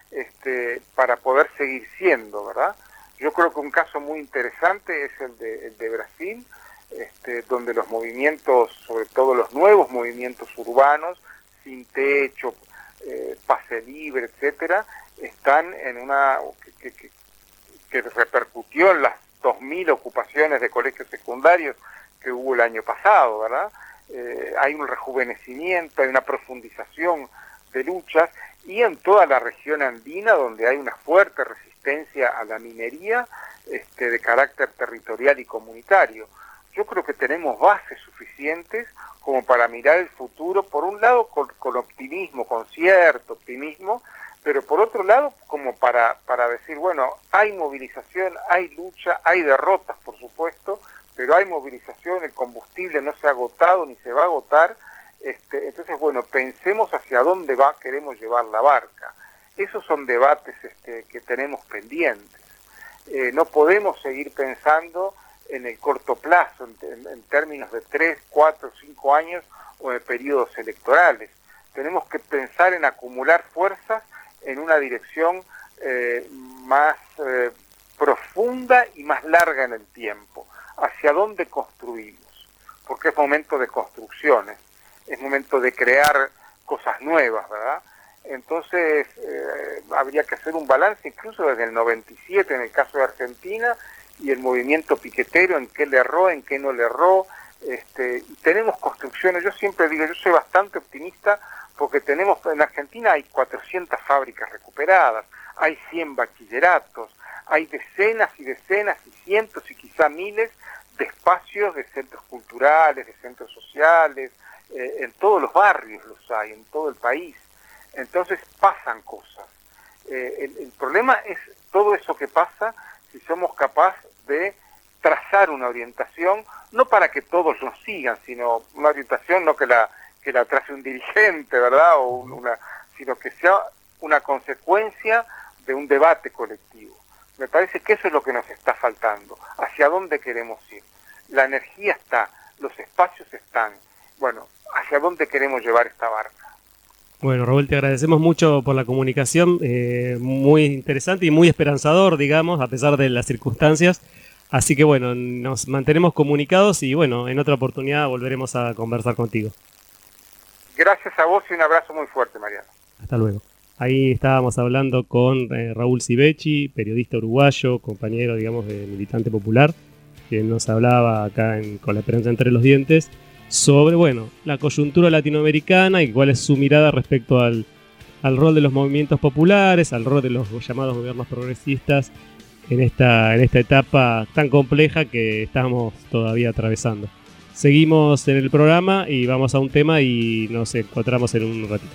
este, para poder seguir siendo, ¿verdad? Yo creo que un caso muy interesante es el de, el de Brasil, este, donde los movimientos, sobre todo los nuevos movimientos urbanos, sin techo, eh, pase libre, etcétera, están en una que, que, que repercutió en las dos mil ocupaciones de colegios secundarios que hubo el año pasado, ¿verdad? Eh, hay un rejuvenecimiento, hay una profundización de luchas, y en toda la región andina, donde hay una fuerte resistencia a la minería este, de carácter territorial y comunitario. Yo creo que tenemos bases suficientes como para mirar el futuro, por un lado con, con optimismo, con cierto optimismo, pero por otro lado como para, para decir, bueno, hay movilización, hay lucha, hay derrotas, por supuesto, pero hay movilización, el combustible no se ha agotado ni se va a agotar. Este, entonces, bueno, pensemos hacia dónde va, queremos llevar la barca. Esos son debates este, que tenemos pendientes. Eh, no podemos seguir pensando en el corto plazo, en, en, en términos de tres, cuatro, cinco años o de periodos electorales. Tenemos que pensar en acumular fuerzas en una dirección eh, más eh, profunda y más larga en el tiempo. ¿Hacia dónde construimos? Porque es momento de construcciones. Es momento de crear cosas nuevas, ¿verdad? Entonces, eh, habría que hacer un balance incluso desde el noventa y siete en el caso de Argentina, y el movimiento piquetero, en qué le erró, en qué no le erró. Este, y tenemos construcciones, yo siempre digo, yo soy bastante optimista, porque tenemos, en Argentina hay cuatrocientas fábricas recuperadas, hay cien bachilleratos, hay decenas y decenas y cientos y quizá miles de espacios de centros culturales, de centros sociales, Eh, en todos los barrios los hay, en todo el país. Entonces pasan cosas. Eh, el, el problema es todo eso que pasa si somos capaces de trazar una orientación, no para que todos nos sigan, sino una orientación no que la que la trace un dirigente, ¿verdad? O una, sino que sea una consecuencia de un debate colectivo. Me parece que eso es lo que nos está faltando. ¿Hacia dónde queremos ir? La energía está. los espacios están. Bueno, ¿hacia dónde queremos llevar esta barca? Bueno, Raúl, te agradecemos mucho por la comunicación, eh, muy interesante y muy esperanzador, digamos, a pesar de las circunstancias. Así que bueno, nos mantenemos comunicados y bueno, en otra oportunidad volveremos a conversar contigo. Gracias a vos y un abrazo muy fuerte, Mariano. Hasta luego. Ahí estábamos hablando con eh, Raúl Civechi, periodista uruguayo, compañero, digamos, de Militante Popular, que nos hablaba acá en, con la Esperanza entre los dientes, sobre, bueno, la coyuntura latinoamericana y cuál es su mirada respecto al, al rol de los movimientos populares, al rol de los llamados gobiernos progresistas en esta, en esta etapa tan compleja que estamos todavía atravesando. Seguimos en el programa y vamos a un tema y nos encontramos en un ratito.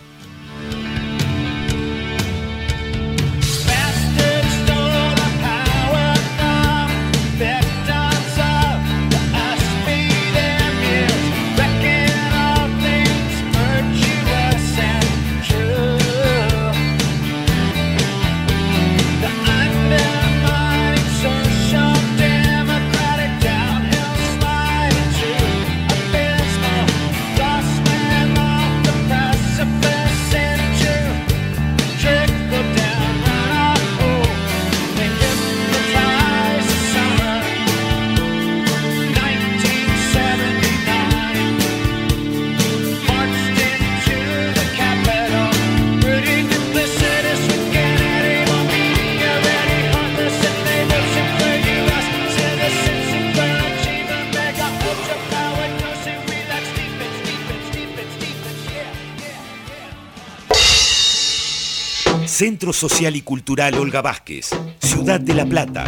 Centro Social y Cultural Olga Vázquez, Ciudad de La Plata.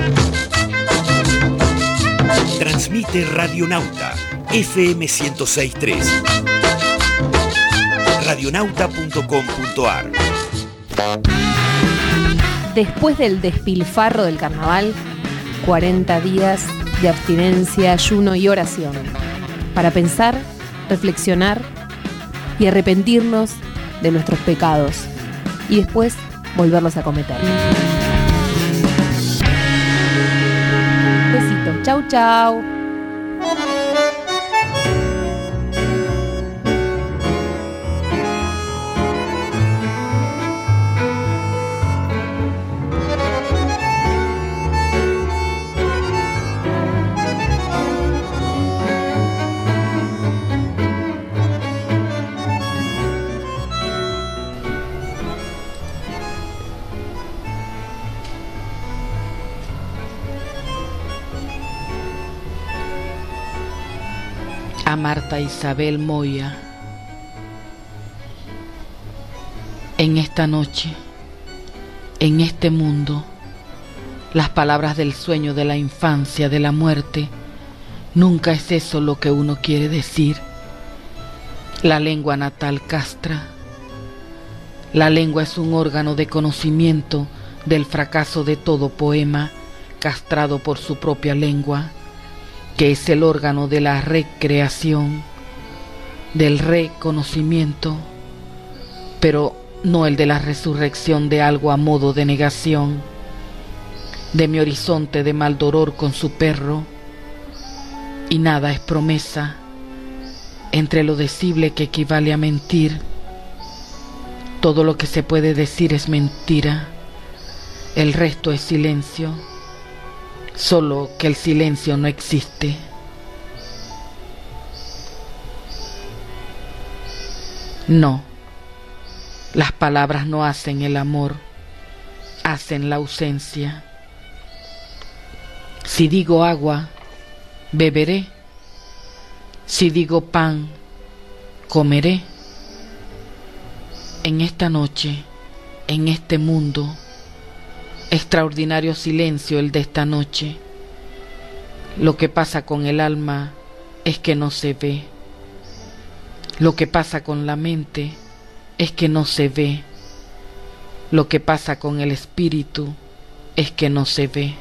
Transmite Radionauta, F M ciento seis punto tres. radionauta punto com punto a r. Después del despilfarro del carnaval, cuarenta días de abstinencia, ayuno y oración, para pensar, reflexionar y arrepentirnos de nuestros pecados, y después volverlos a cometer. Besitos, chau chau. A Marta Isabel Moya. En esta noche, en este mundo, las palabras del sueño, de la infancia, de la muerte, nunca es eso lo que uno quiere decir. La lengua natal castra. La lengua es un órgano de conocimiento del fracaso de todo poema castrado por su propia lengua, que es el órgano de la recreación, del reconocimiento, pero no el de la resurrección de algo a modo de negación, de mi horizonte de Maldoror con su perro, y nada es promesa, entre lo decible que equivale a mentir, todo lo que se puede decir es mentira, el resto es silencio, solo que el silencio no existe. No, las palabras no hacen el amor, hacen la ausencia. Si digo agua, beberé. Si digo pan, comeré. En esta noche, en este mundo, extraordinario silencio el de esta noche. Lo que pasa con el alma es que no se ve. Lo que pasa con la mente es que no se ve. Lo que pasa con el espíritu es que no se ve.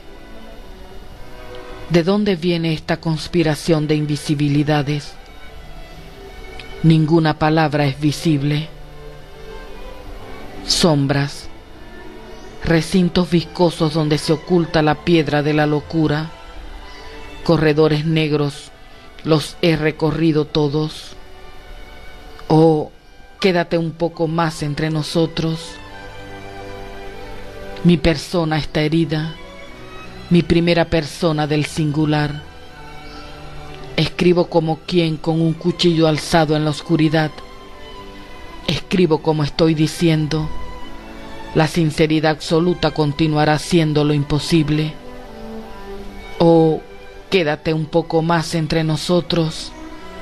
¿De dónde viene esta conspiración de invisibilidades? Ninguna palabra es visible. Sombras, recintos viscosos donde se oculta la piedra de la locura, corredores negros, los he recorrido todos. Oh, quédate un poco más entre nosotros. Mi persona está herida, mi primera persona del singular. Escribo como quien con un cuchillo alzado en la oscuridad. Escribo como estoy diciendo. La sinceridad absoluta continuará siendo lo imposible. Oh, quédate un poco más entre nosotros.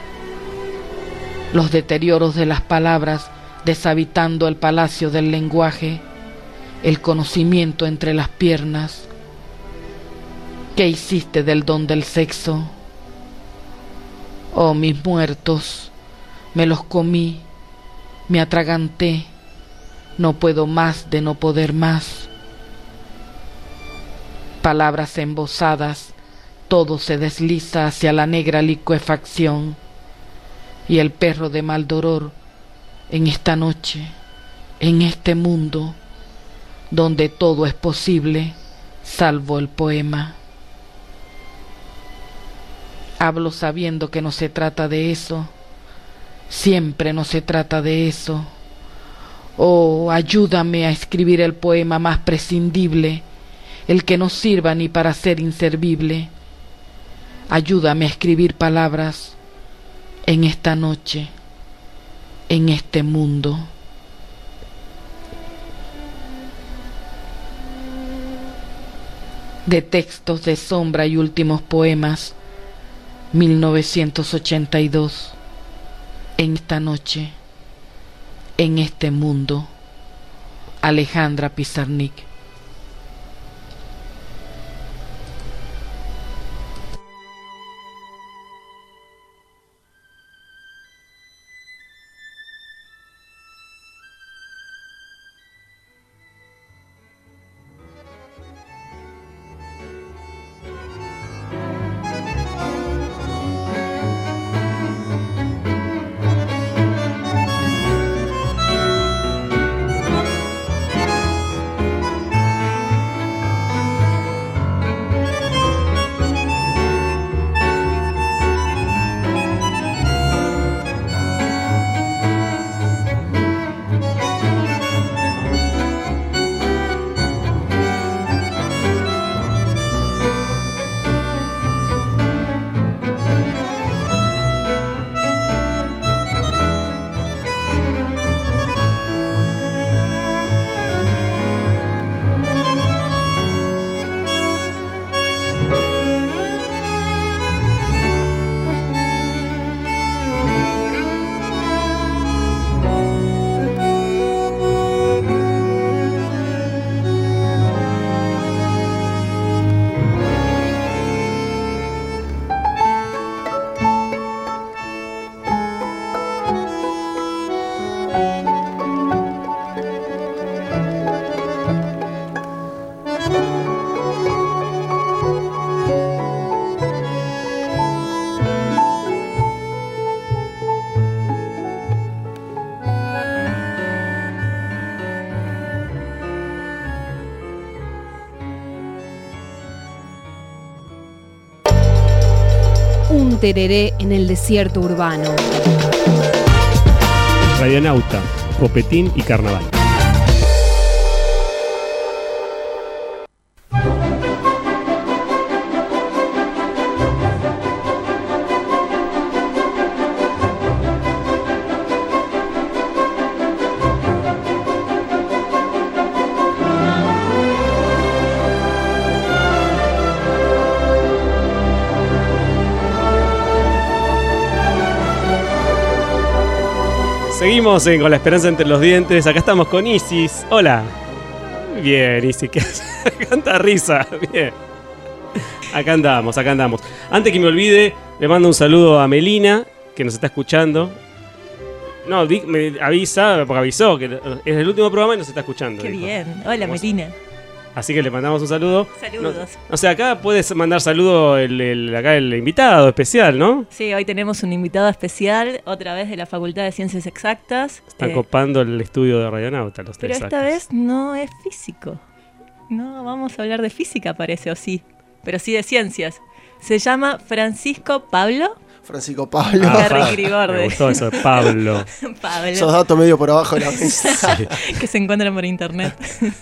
Los deterioros de las palabras deshabitando el palacio del lenguaje, el conocimiento entre las piernas. ¿Qué hiciste del don del sexo? Oh, mis muertos, me los comí, me atraganté, no puedo más de no poder más. Palabras embosadas, todo se desliza hacia la negra licuefacción, y el perro de Maldoror, en esta noche, en este mundo, donde todo es posible, salvo el poema. Hablo sabiendo que no se trata de eso, siempre no se trata de eso. Oh, ayúdame a escribir el poema más prescindible, el que no sirva ni para ser inservible. Ayúdame a escribir palabras en esta noche, en este mundo. De textos de sombra y últimos poemas, mil novecientos ochenta y dos. En esta noche, en este mundo. Alejandra Pizarnik. Un tereré en el desierto urbano. Radionauta, Copetín y Carnaval. Seguimos en Con la Esperanza entre los dientes. Acá estamos con Isis. Hola. Bien, Isis. ¿Qué haces? Canta risa. Bien. Acá andamos, acá andamos. Antes que me olvide, le mando un saludo a Melina, que nos está escuchando. No, di, me avisa, porque avisó que es el último programa y nos está escuchando. Qué dijo. bien. Hola, Melina. Así que le mandamos un saludo. Saludos. No, o sea, acá puedes mandar saludo el, el, acá el invitado especial, ¿no? Sí, hoy tenemos un invitado especial, otra vez de la Facultad de Ciencias Exactas. Están eh, copando el estudio de Radionauta, los Pero exactos. esta vez no es físico. No vamos a hablar de física, parece, o sí. Pero sí de ciencias. Se llama Francisco Pablo. Francisco Pablo. Ah, Qué riquiriborde. me gustó eso de Pablo. Pablo. Esos datos medio por abajo de la mesa. Sí. Que se encuentran por internet.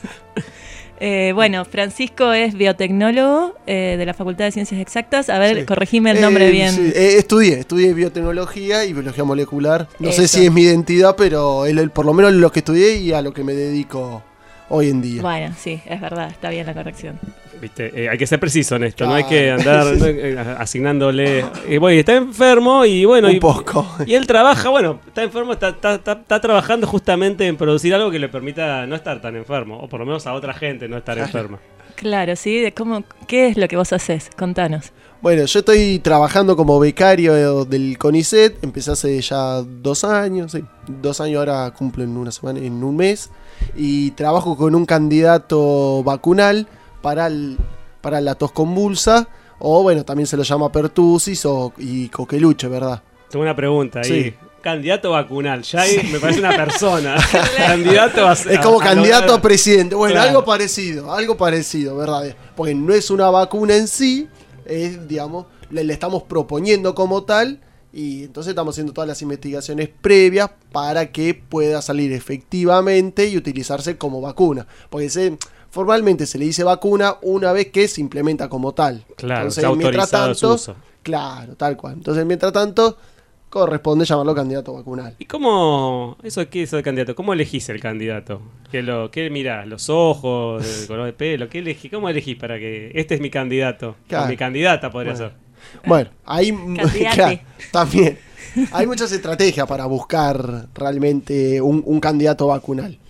Eh, bueno, Francisco es biotecnólogo eh, de la Facultad de Ciencias Exactas. A ver, Sí. corregime el nombre Eh, bien. sí, eh, estudié, estudié biotecnología y biología molecular. No sé Eso. si es mi identidad, pero es el- por lo menos lo que estudié y a lo que me dedico hoy en día. Bueno, sí, es verdad, está bien la corrección. Viste, eh, hay que ser preciso en esto, no hay Claro. que andar no, eh, asignándole. Eh, bueno, y está enfermo y bueno. Un y, poco. Y él trabaja, bueno, está enfermo, está, está, está, está trabajando justamente en producir algo que le permita no estar tan enfermo, o por lo menos a otra gente no estar enferma. Claro, sí, de cómo, ¿qué es lo que vos haces? Contanos. Bueno, yo estoy trabajando como becario del CONICET, empecé hace ya dos años, sí, dos años ahora cumplo en una semana, en un mes, y trabajo con un candidato vacunal para, el, para la tos convulsa, o bueno, también se lo llama pertussis o, y coqueluche, ¿verdad? Tengo una pregunta ahí. Sí. Candidato vacunal, ya ahí me parece una persona. Candidato a, Es como a- a candidato lograr- a presidente. Bueno, Claro. algo parecido, algo parecido, ¿verdad? Porque no es una vacuna en sí, es, digamos, le, le estamos proponiendo como tal y entonces estamos haciendo todas las investigaciones previas para que pueda salir efectivamente y utilizarse como vacuna. Porque se, formalmente se le dice vacuna una vez que se implementa como tal. Claro, entonces, está mientras autorizado su tanto, uso. claro, tal cual. Entonces, mientras tanto, corresponde llamarlo candidato vacunal. ¿Y cómo, eso qué es el candidato? ¿Cómo elegís el candidato? ¿Qué, lo, qué mirás? ¿Los ojos? ¿El color de pelo? ¿Qué elegís? ¿Cómo elegís para que este es mi candidato? Claro. O mi candidata podría Bueno. ser. Bueno, ahí Candidate. claro, también hay muchas estrategias para buscar realmente un, un candidato vacunal.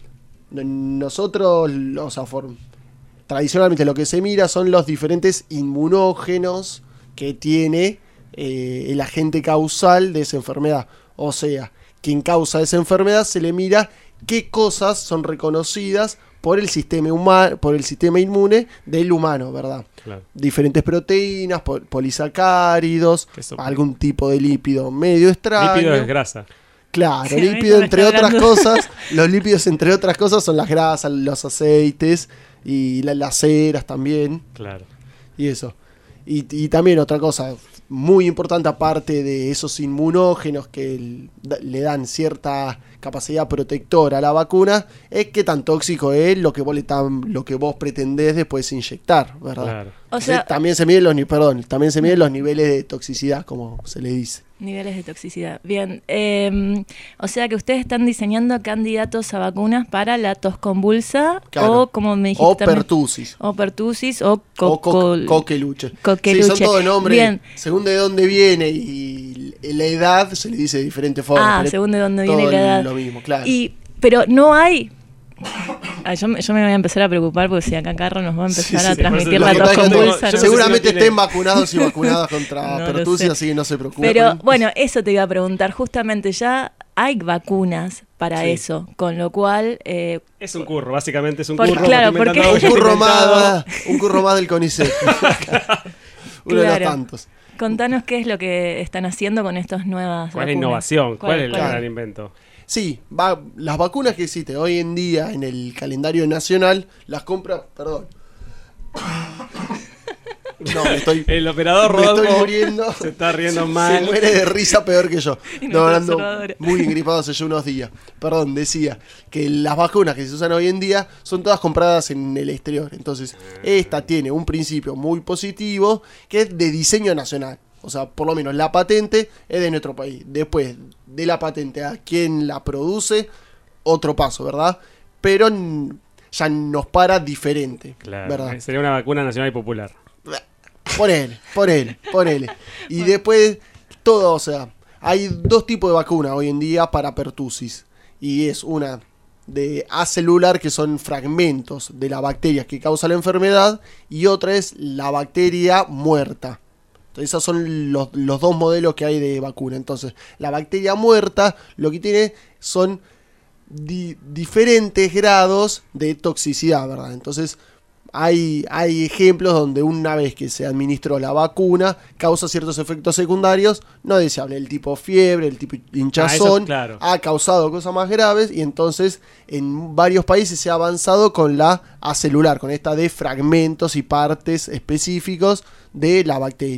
Nosotros, o sea, for- tradicionalmente lo que se mira son los diferentes inmunógenos que tiene eh, el agente causal de esa enfermedad. O sea, quien causa esa enfermedad se le mira qué cosas son reconocidas por el sistema huma- por el sistema inmune del humano, ¿verdad? Claro. Diferentes proteínas, pol- polisacáridos, Eso. algún tipo de lípido medio extraño. Lípido es grasa. Claro, Sí, a mí lípido no me entre está otras hablando. cosas, los lípidos entre otras cosas son las grasas, los aceites y la- las ceras también Claro. y eso. Y, y también otra cosa muy importante aparte de esos inmunógenos que el- da- le dan cierta capacidad protectora a la vacuna es qué tan tóxico es lo que vos le tan, lo que vos pretendés después inyectar, ¿verdad? Claro. O Entonces, sea- también se miden los ni- perdón, también se miden los niveles de toxicidad, como se le dice. Niveles de toxicidad. Bien, eh, o sea que ustedes están diseñando candidatos a vacunas para la tos convulsa Claro. o, como me dijiste O también, pertussis. o pertussis o, O co- cocol- coqueluche. coqueluche. Sí, son todos nombres. Bien. Según de dónde viene y la edad se le dice de diferentes formas. Ah, pero según de dónde todo viene la edad. lo mismo, claro. Y, pero no hay... Ah, yo, me- yo me voy a empezar a preocupar porque si acá Carlos nos va a empezar Sí, sí, a por transmitir eso la lo tos que pasa es que convulsa. tengo- no sé seguramente si no estén tiene- vacunados y vacunadas contra No lo pertussis, sé. así que no se preocupen. Pero bueno, eso te iba a preguntar. Justamente ya hay vacunas para Sí. eso, con lo cual... eh, Es un curro, básicamente es un Por- curro. claro, porque porque- inventando algo un, ya curro inventado. más, un curro más del CONICET. Uno de los Claro. tantos. Contanos qué es lo que están haciendo con estas nuevas ¿Cuál es la vacunas. innovación? ¿Cuál, es el cuál gran invento? Sí, va, las vacunas que existen hoy en día en el calendario nacional las compra, perdón. No, me estoy, El operador me estoy Rodolfo muriendo. se está riendo Se mal. muere de risa peor que yo. Y No, nuestra ando observadora. muy engripado hace ya unos días. Perdón, decía que las vacunas que se usan hoy en día son todas compradas en el exterior. Entonces, esta tiene un principio muy positivo que es de diseño nacional. O sea, por lo menos la patente es de nuestro país. Después de la patente a quien la produce, otro paso, ¿verdad? Pero n- ya nos para diferente, Claro, ¿verdad? eh, sería una vacuna nacional y popular. Por él, por él, por él. Y después, todo, o sea, hay dos tipos de vacunas hoy en día para pertussis. Y es una de acelular, que son fragmentos de la bacteria que causa la enfermedad, y otra es la bacteria muerta. Entonces, esos son los, los dos modelos que hay de vacuna. Entonces, la bacteria muerta lo que tiene son di- diferentes grados de toxicidad, ¿verdad? Entonces, hay, hay ejemplos donde una vez que se administró la vacuna causa ciertos efectos secundarios no deseables, el tipo fiebre, el tipo hinchazón, Ah, eso, claro. ha causado cosas más graves y entonces en varios países se ha avanzado con la acelular, con esta de fragmentos y partes específicos de la bacteria.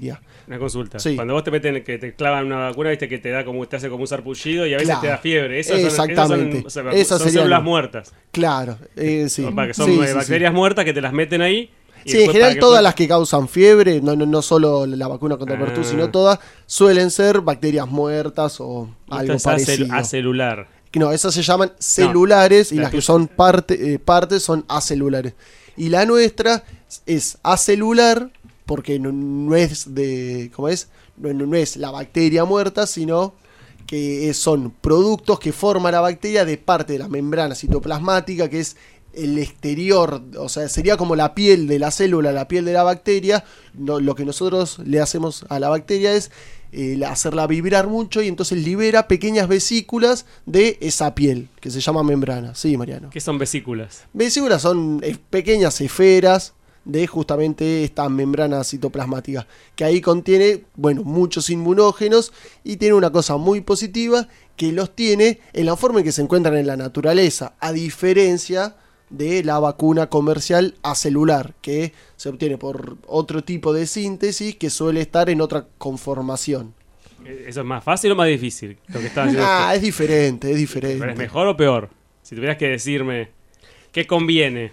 Una consulta. Sí. Cuando vos te meten, que te clavan una vacuna, viste que te da como te hace como un sarpullido y a veces Claro. te da fiebre. Esas Exactamente. Son, esas son, o sea, Esas son serían- células muertas. Claro, eh, sí. O para que son Sí, eh, sí, bacterias sí. muertas que te las meten ahí. y Sí, en después general para que todas puedas- las que causan fiebre, no, no, no solo la vacuna contra el Ah. pertussis, sino todas, suelen ser bacterias muertas o Esto algo es parecido. acel- acelular. No, esas se llaman celulares y la las que tuya. son parte, eh, partes son acelulares. Y la nuestra es acelular porque no, no es de, ¿cómo es? No, no- no es la bacteria muerta, sino que es- son productos que forma la bacteria de parte de la membrana citoplasmática, que es el exterior, o sea, sería como la piel de la célula, la piel de la bacteria. No, lo que nosotros le hacemos a la bacteria es eh, la- hacerla vibrar mucho y entonces libera pequeñas vesículas de esa piel, que se llama membrana. Sí, Mariano. ¿Qué son vesículas? Vesículas son eh, pequeñas esferas de justamente esta membrana citoplasmática, que ahí contiene, bueno, muchos inmunógenos y tiene una cosa muy positiva, que los tiene en la forma en que se encuentran en la naturaleza, a diferencia de la vacuna comercial acelular, que se obtiene por otro tipo de síntesis que suele estar en otra conformación. ¿Eso es más fácil o más difícil? Lo que estás haciendo Ah, usted? es diferente, es diferente. ¿Pero es mejor o peor? Si tuvieras que decirme qué conviene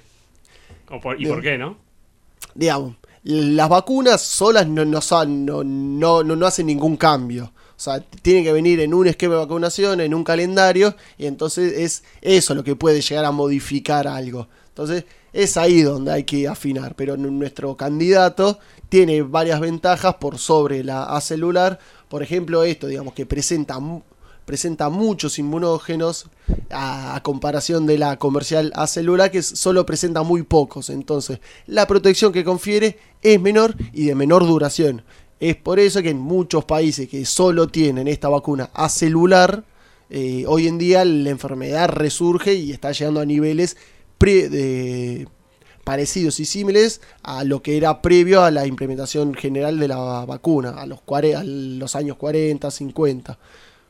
o por- y Bien. por qué, ¿no? Digamos, las vacunas solas no, no, son- no, no, no, no hacen ningún cambio. O sea, tiene que venir en un esquema de vacunación, en un calendario, y entonces es eso lo que puede llegar a modificar algo. Entonces, es ahí donde hay que afinar. Pero n- nuestro candidato tiene varias ventajas por sobre la acelular. Por ejemplo, esto, digamos, que presenta, mu- presenta muchos inmunógenos a, a comparación de la comercial acelular, que s- solo presenta muy pocos. Entonces, la protección que confiere es menor y de menor duración. Es por eso que en muchos países que solo tienen esta vacuna acelular, eh, hoy en día la enfermedad resurge y está llegando a niveles pre- de- parecidos y similares a lo que era previo a la implementación general de la vacuna, a los, cuare- a los años cuarenta, cincuenta.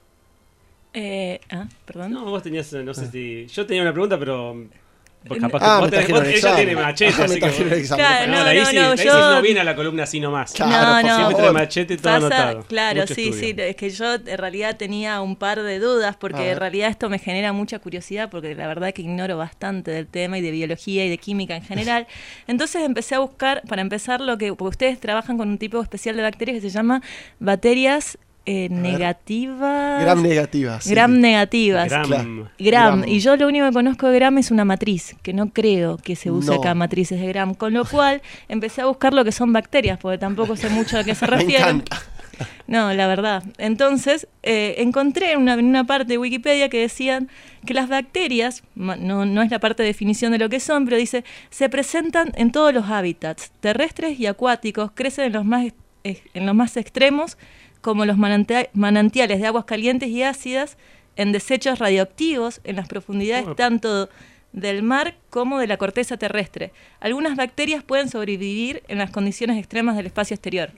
Eh, ah, perdón. No, vos tenías, no sé si... Yo tenía una pregunta, pero... Vos capaz Ah, que me vos tenés, trajeron vos- el ella examen. tiene machete, Ah, me así que... trajeron vos- el examen. Claro, no, la no, Isi, no, la Isi yo- no viene a la columna así nomás. Claro, No, por no. Siempre trae machete y todo Pasa- anotado. Claro, Mucho sí, estudio. sí, es que yo en realidad tenía un par de dudas A porque ver. en realidad esto me genera mucha curiosidad porque la verdad que ignoro bastante del tema y de biología y de química en general. Entonces empecé a buscar, para empezar, lo que porque ustedes trabajan con un tipo especial de bacterias que se llama bacterias eh, negativas. Gram negativas. sí. Gram negativas. Gram. Claro. Gram. Gram. Y yo lo único que conozco de Gram es una matriz, que no creo que se use No. acá matrices de Gram. Con lo cual empecé a buscar lo que son bacterias, porque tampoco sé mucho a qué se Me refieren. encanta. No, la verdad. Entonces, eh, encontré en una, en una parte de Wikipedia que decían que las bacterias, ma- no, no es la parte de definición de lo que son, pero dice, se presentan en todos los hábitats, terrestres y acuáticos, crecen en los más, eh, en los más extremos, como los manantia- manantiales de aguas calientes y ácidas, en desechos radioactivos, en las profundidades Oh. tanto del mar como de la corteza terrestre. Algunas bacterias pueden sobrevivir en las condiciones extremas del espacio exterior.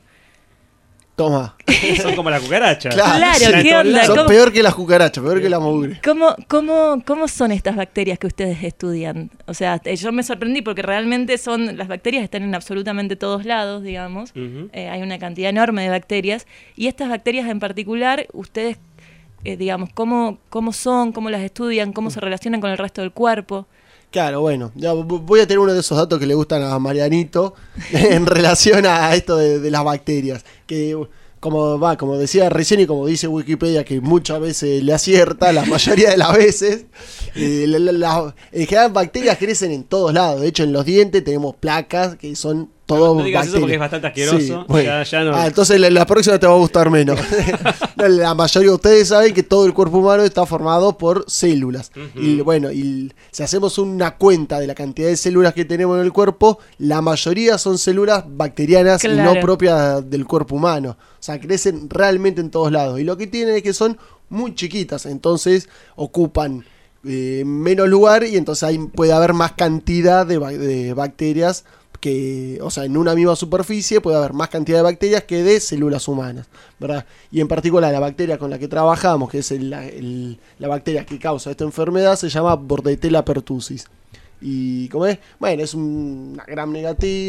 Toma. Son como la cucaracha. Claro, De ¿qué todos onda? lados. Son ¿Cómo- peor que las cucarachas, peor que la mugre. ¿Cómo, cómo, ¿Cómo son estas bacterias que ustedes estudian? O sea, eh, yo me sorprendí porque realmente son las bacterias están en absolutamente todos lados, digamos. Ujú. Eh, hay una cantidad enorme de bacterias. Y estas bacterias en particular, ustedes, eh, digamos, ¿cómo, ¿cómo son? ¿Cómo las estudian? ¿Cómo se relacionan con el resto del cuerpo? Claro, bueno, ya vo- voy a tener uno de esos datos que le gustan a Marianito en relación a esto de, de las bacterias. Que como va, como decía recién y como dice Wikipedia, que muchas veces le acierta, la mayoría de las veces, eh, la- la- la- en general bacterias crecen en todos lados. De hecho, en los dientes tenemos placas que son todo No digas eso bacterias. porque es bastante asqueroso. Sí, bueno. Ya- ya no- Ah, entonces la, la próxima te va a gustar menos. No, la mayoría de ustedes saben que todo el cuerpo humano está formado por células. Ujú. Y bueno, y si hacemos una cuenta de la cantidad de células que tenemos en el cuerpo, la mayoría son células bacterianas y Claro. no propias del cuerpo humano. O sea, crecen realmente en todos lados. Y lo que tienen es que son muy chiquitas, entonces ocupan eh, menos lugar y entonces ahí puede haber más cantidad de, ba- de bacterias que, o sea, en una misma superficie puede haber más cantidad de bacterias que de células humanas, ¿verdad? Y en particular la bacteria con la que trabajamos, que es el- la, el- la bacteria que causa esta enfermedad, se llama Bordetella pertussis. Y ¿cómo es? Bueno, es un- una gram negativa,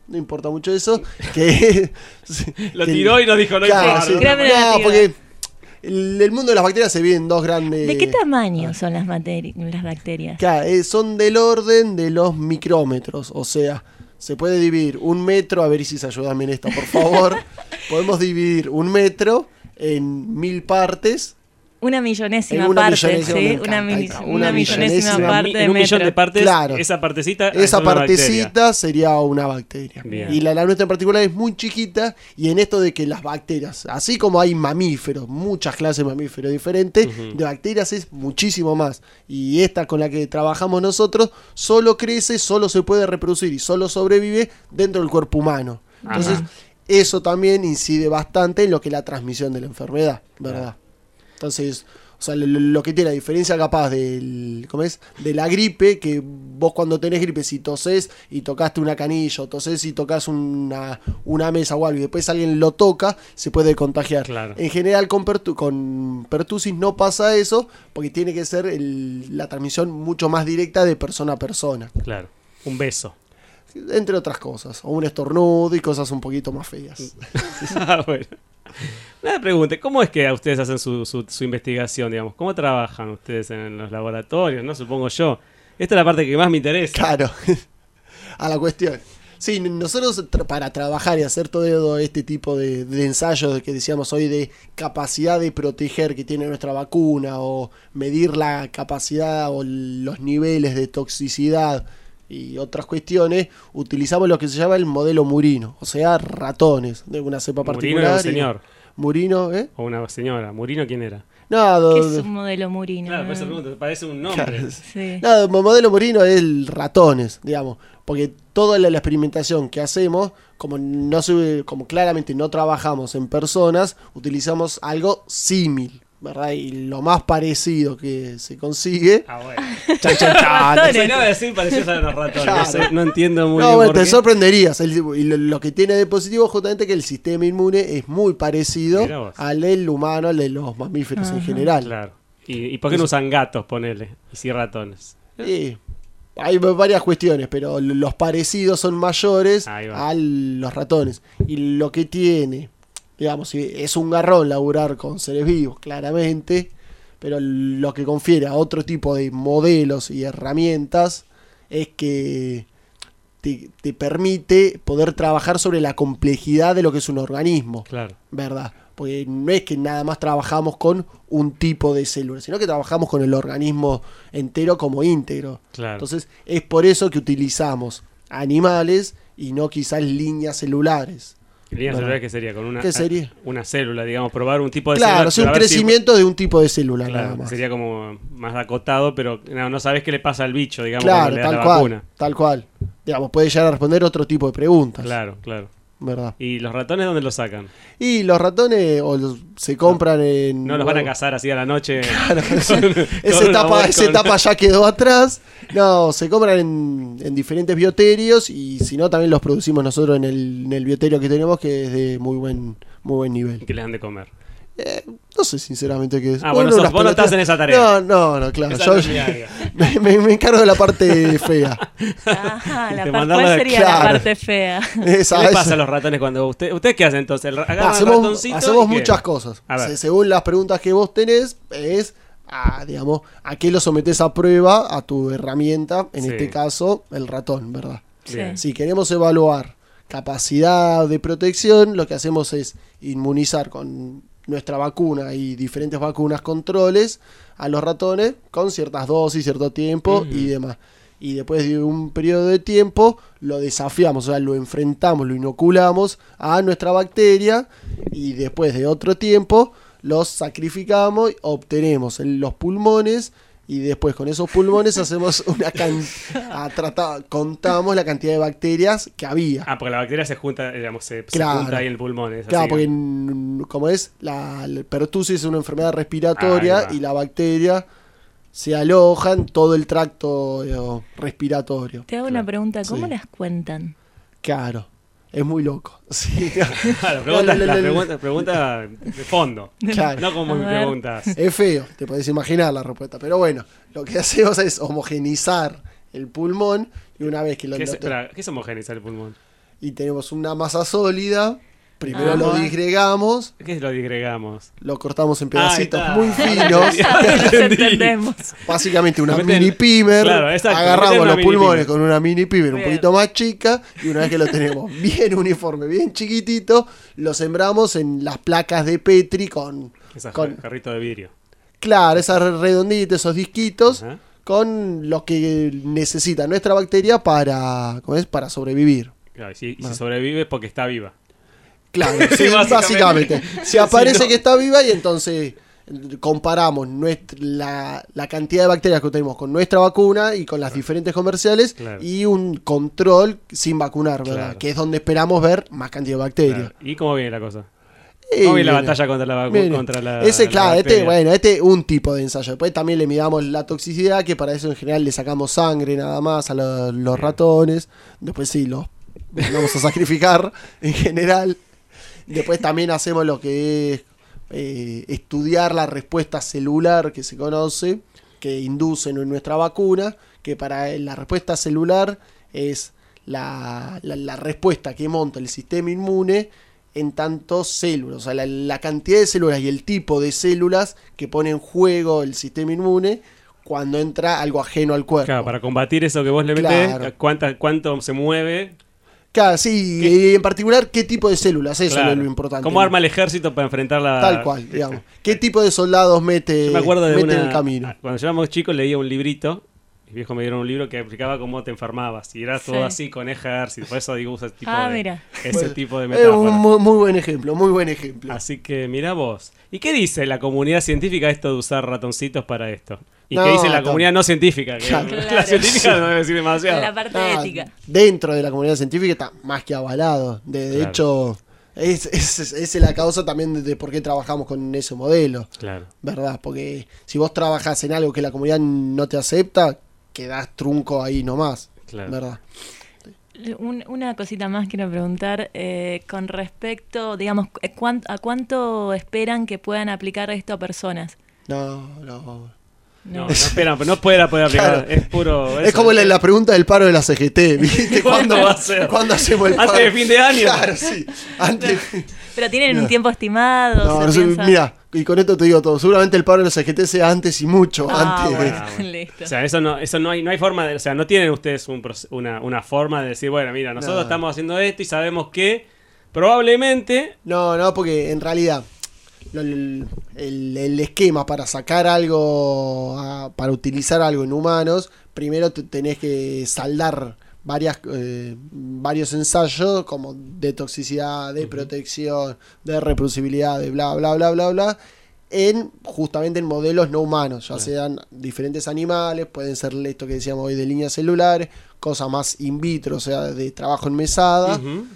no importa mucho eso. Que Lo que- tiró y nos dijo, no claro, importa. sí, Créame, no, la tira. porque el, el mundo de las bacterias se divide en dos grandes. ¿De qué tamaño son las, materi- las bacterias? Claro, eh, son del orden de los micrómetros, o sea, se puede dividir un metro, a ver si se ayudan en esto, por favor. Podemos dividir un metro en mil partes. Una millonésima En una parte, millonésima, me ¿sí? encanta, Una, ahí mini- está, una una millonésima millonésima, parte de En un millón metro. de partes, Claro. esa partecita es Esa una bacteria. partecita sería una bacteria. Bien. Y la, la nuestra en particular es muy chiquita. Y en esto de que las bacterias, así como hay mamíferos, muchas clases de mamíferos diferentes, Ujú. de bacterias es muchísimo más. Y esta con la que trabajamos nosotros solo crece, solo se puede reproducir y solo sobrevive dentro del cuerpo humano. Entonces, Ajá. eso también incide bastante en lo que es la transmisión de la enfermedad, ¿verdad? Entonces, o sea, lo, lo que tiene la diferencia capaz del, ¿cómo es? De la gripe, que vos cuando tenés gripe, si tosés y tocaste una canilla, o tosés y tocas una, una mesa o algo, y después alguien lo toca, se puede contagiar. Claro. En general con, pertu- con pertusis no pasa eso, porque tiene que ser el- la transmisión mucho más directa de persona a persona. Claro. Un beso. Entre otras cosas, o un estornudo y cosas un poquito más feas. Ah, bueno. Una pregunta, ¿cómo es que ustedes hacen su, su, su investigación, digamos? ¿Cómo trabajan ustedes en los laboratorios, no? Supongo yo. Esta es la parte que más me interesa. Claro, a la cuestión. Sí, nosotros tra- para trabajar y hacer todo este tipo de, de ensayos de que decíamos hoy de capacidad de proteger que tiene nuestra vacuna o medir la capacidad o los niveles de toxicidad y otras cuestiones, utilizamos lo que se llama el modelo Murino, o sea, ratones de una cepa Murino particular. era un y- señor. Murino, ¿eh? O una señora. ¿Murino quién era? No, do- ¿Qué do- es un modelo Murino? Claro, por eso pregunto, parece un nombre. Claro. Sí. No, el modelo Murino es el ratones, digamos, porque toda la, la experimentación que hacemos, como no se, como claramente no trabajamos en personas, utilizamos algo símil, ¿verdad? Y lo más parecido que se consigue. Ah, bueno. Chan, chan, chan. No sé, no voy a decir parecidos a los ratones. Claro. No, sé, no entiendo muy No, bien bueno, por te qué. sorprenderías. El- y lo, lo que tiene de positivo es justamente que el sistema inmune es muy parecido Mirá vos. al del humano, al de los mamíferos en Ajá. general. Claro. ¿Y, y por qué no usan gatos, ponele? Y sí ratones. Sí, hay varias cuestiones, pero l- los parecidos son mayores Ahí va. a los ratones. Y lo que tiene, digamos, sí, es un garrón laburar con seres vivos, claramente, pero lo que confiere a otro tipo de modelos y herramientas es que te, te permite poder trabajar sobre la complejidad de lo que es un organismo, Claro. ¿verdad? Porque no es que nada más trabajamos con un tipo de células, sino que trabajamos con el organismo entero como íntegro. Claro. Entonces, es por eso que utilizamos animales y no quizás líneas celulares. ¿Línea ¿Verdad? celular qué sería? Con una, ¿Qué sería? Una célula, digamos, probar un tipo de Claro, célula. es un pero a ver si- crecimiento de un tipo de célula Claro, nada más. sería como más acotado, pero no, no sabes qué le pasa al bicho, digamos, Claro, cuando le das tal la cual, vacuna. tal cual. Digamos, puede llegar a responder otro tipo de preguntas. Claro, claro. ¿Verdad? ¿Y los ratones dónde los sacan? Y los ratones o los- se compran en... No los van a cazar así a la noche. Claro, con- esa con una etapa, bolsa, esa con- etapa ya quedó atrás. No, se compran en, en diferentes bioterios y si no también los producimos nosotros en el, en el bioterio que tenemos, que es de muy buen muy buen nivel. ¿Qué les dan de comer? Eh, no sé sinceramente qué es. Ah, bueno, Uno, sos- las vos no pelotas- estás en esa tarea. No, no, no, claro. Esa Yo no es mi área. me, me- me encargo de la parte fea. Ajá, la Te par- mandan ¿cuál la- sería claro. la parte fea? Esa, ¿Qué le esa. pasa a los ratones cuando usted, ustedes qué hacen entonces? Agarran al hacemos ratoncito hacemos y ¿qué? muchas cosas. A ver. Se- según las preguntas que vos tenés, es a, digamos, a qué lo sometés a prueba a tu herramienta, en Sí. este caso, el ratón, ¿verdad? Bien. Si queremos evaluar capacidad de protección, lo que hacemos es inmunizar con nuestra vacuna y diferentes vacunas controles a los ratones con ciertas dosis, cierto tiempo Ujú. y demás. Y después de un periodo de tiempo lo desafiamos, o sea, lo enfrentamos, lo inoculamos a nuestra bacteria y después de otro tiempo los sacrificamos, obtenemos el- los pulmones y después con esos pulmones hacemos una cantidad, contamos la cantidad de bacterias que había. Ah, porque la bacteria se junta, digamos, se, se Claro. junta ahí en el pulmón. Es Claro, así, porque ¿no? mm, como es, la, la pertusis es una enfermedad respiratoria Ahí va. y la bacteria se aloja en todo el tracto eh, respiratorio. Te hago una pregunta, ¿cómo Sí. las cuentan? Claro, es muy loco. Sí. Claro, preguntas, La- la- las la- preguntas, preguntas de fondo. Claro. No como A me ver. preguntas. Es feo, te podés imaginar la respuesta. Pero bueno, lo que hacemos es homogenizar el pulmón y una vez que lo... ¿Qué es, lo- espera, ¿qué es homogeneizar el pulmón? y tenemos una masa sólida. Primero Ah, lo bueno. disgregamos. ¿Qué es lo disgregamos? Lo cortamos en Ah, pedacitos ahí está. muy finos. entendemos. Básicamente una Lo meten- mini pimer. Claro, exacto, lo agarramos meten en una los mini pulmones pimer. con una mini pimer un Bien. poquito más chica. Y una vez que lo tenemos bien uniforme, bien chiquitito, lo sembramos en las placas de Petri con... Esas con jarritos de vidrio. claro, esas redonditas, esos disquitos. Ajá. Con lo que necesita nuestra bacteria para, ¿cómo es? Para sobrevivir. Claro, y si, y si Bueno. sobrevive es porque está viva. Claro, Sí, sí, básicamente. básicamente. Si aparece Sí, ¿no? que está viva y entonces comparamos nuestra, la, la cantidad de bacterias que tenemos con nuestra vacuna y con las diferentes comerciales Claro. y un control sin vacunar, ¿verdad? Claro. Que es donde esperamos ver más cantidad de bacterias. Claro. ¿Y cómo viene la cosa? Y ¿Cómo viene la viene- batalla contra la vacuna? viene. Contra la, Ese, la claro, este, bacteria? bueno, este un tipo de ensayo. Después también le midamos la toxicidad, que para eso en general le sacamos sangre nada más a lo- los ratones. Después sí, los vamos a sacrificar en general. Después también hacemos lo que es eh, estudiar la respuesta celular que se conoce, que inducen en nuestra vacuna, que para la respuesta celular es la, la, la respuesta que monta el sistema inmune en tantos células, o sea, la, la cantidad de células y el tipo de células que pone en juego el sistema inmune cuando entra algo ajeno al cuerpo. Claro, para combatir eso que vos le metés, Claro. ¿cuánta, ¿cuánto se mueve? Claro, sí, y en particular qué tipo de células, eso Claro. es lo importante. ¿Cómo arma el ejército para enfrentar la...? Tal cual, digamos. ¿Qué tipo de soldados mete, Yo me acuerdo de mete una... en el camino? Cuando yo éramos chicos leía un librito, mis viejos me dieron un libro que explicaba cómo te enfermabas, y era todo Sí. así con ejército, por eso digo ese tipo Ah, de, mira. ese Bueno, tipo de es metáfora. un muy, muy buen ejemplo, muy buen ejemplo. Así que mira vos. ¿Y qué dice la comunidad científica esto de usar ratoncitos para esto? ¿Y No, qué dice la tam- comunidad no científica? Que Claro. La Claro. científica no debe decir demasiado. La parte Ah, ética. dentro de la comunidad científica está más que avalado. De, de Claro. hecho, es, es, es- es la causa también de, de por qué trabajamos con ese modelo, Claro. ¿verdad? Porque si vos trabajas en algo que la comunidad no te acepta, quedás trunco ahí nomás, Claro. ¿verdad? Un- una cosita más quiero preguntar eh, con respecto, digamos, eh, cuán- ¿a cuánto esperan que puedan aplicar esto a personas? No, no. No, no esperan, no puede poder aplicar. Claro. Es puro. Es eso. como la, la pregunta del paro de la C G T, ¿viste? ¿Cuándo va a ser? ¿Cuándo hacemos el ¿Antes paro? de fin de año? Claro, sí. Antes. Pero tienen un Mira. tiempo estimado. No, se no sé, piensa- mira, y con esto te digo todo. Seguramente el paro de la C G T sea antes y mucho Ah, antes. bueno. de- Ah, bueno. Listo. O sea, eso no, eso no hay, no hay forma de, o sea, no tienen ustedes un proce- una, una forma de decir, bueno, mira, nosotros No. estamos haciendo esto y sabemos que probablemente No, no, porque en realidad lo- el, el- el esquema para sacar algo, a- para utilizar algo en humanos, primero te tenés que saldar varias eh, varios ensayos como de toxicidad, de protección, de reproducibilidad, de bla, bla, bla, bla, bla, en justamente en modelos no humanos, ya sean diferentes animales, pueden ser esto que decíamos hoy de líneas celulares, cosas más in vitro, o sea, de trabajo en mesada. Ujú.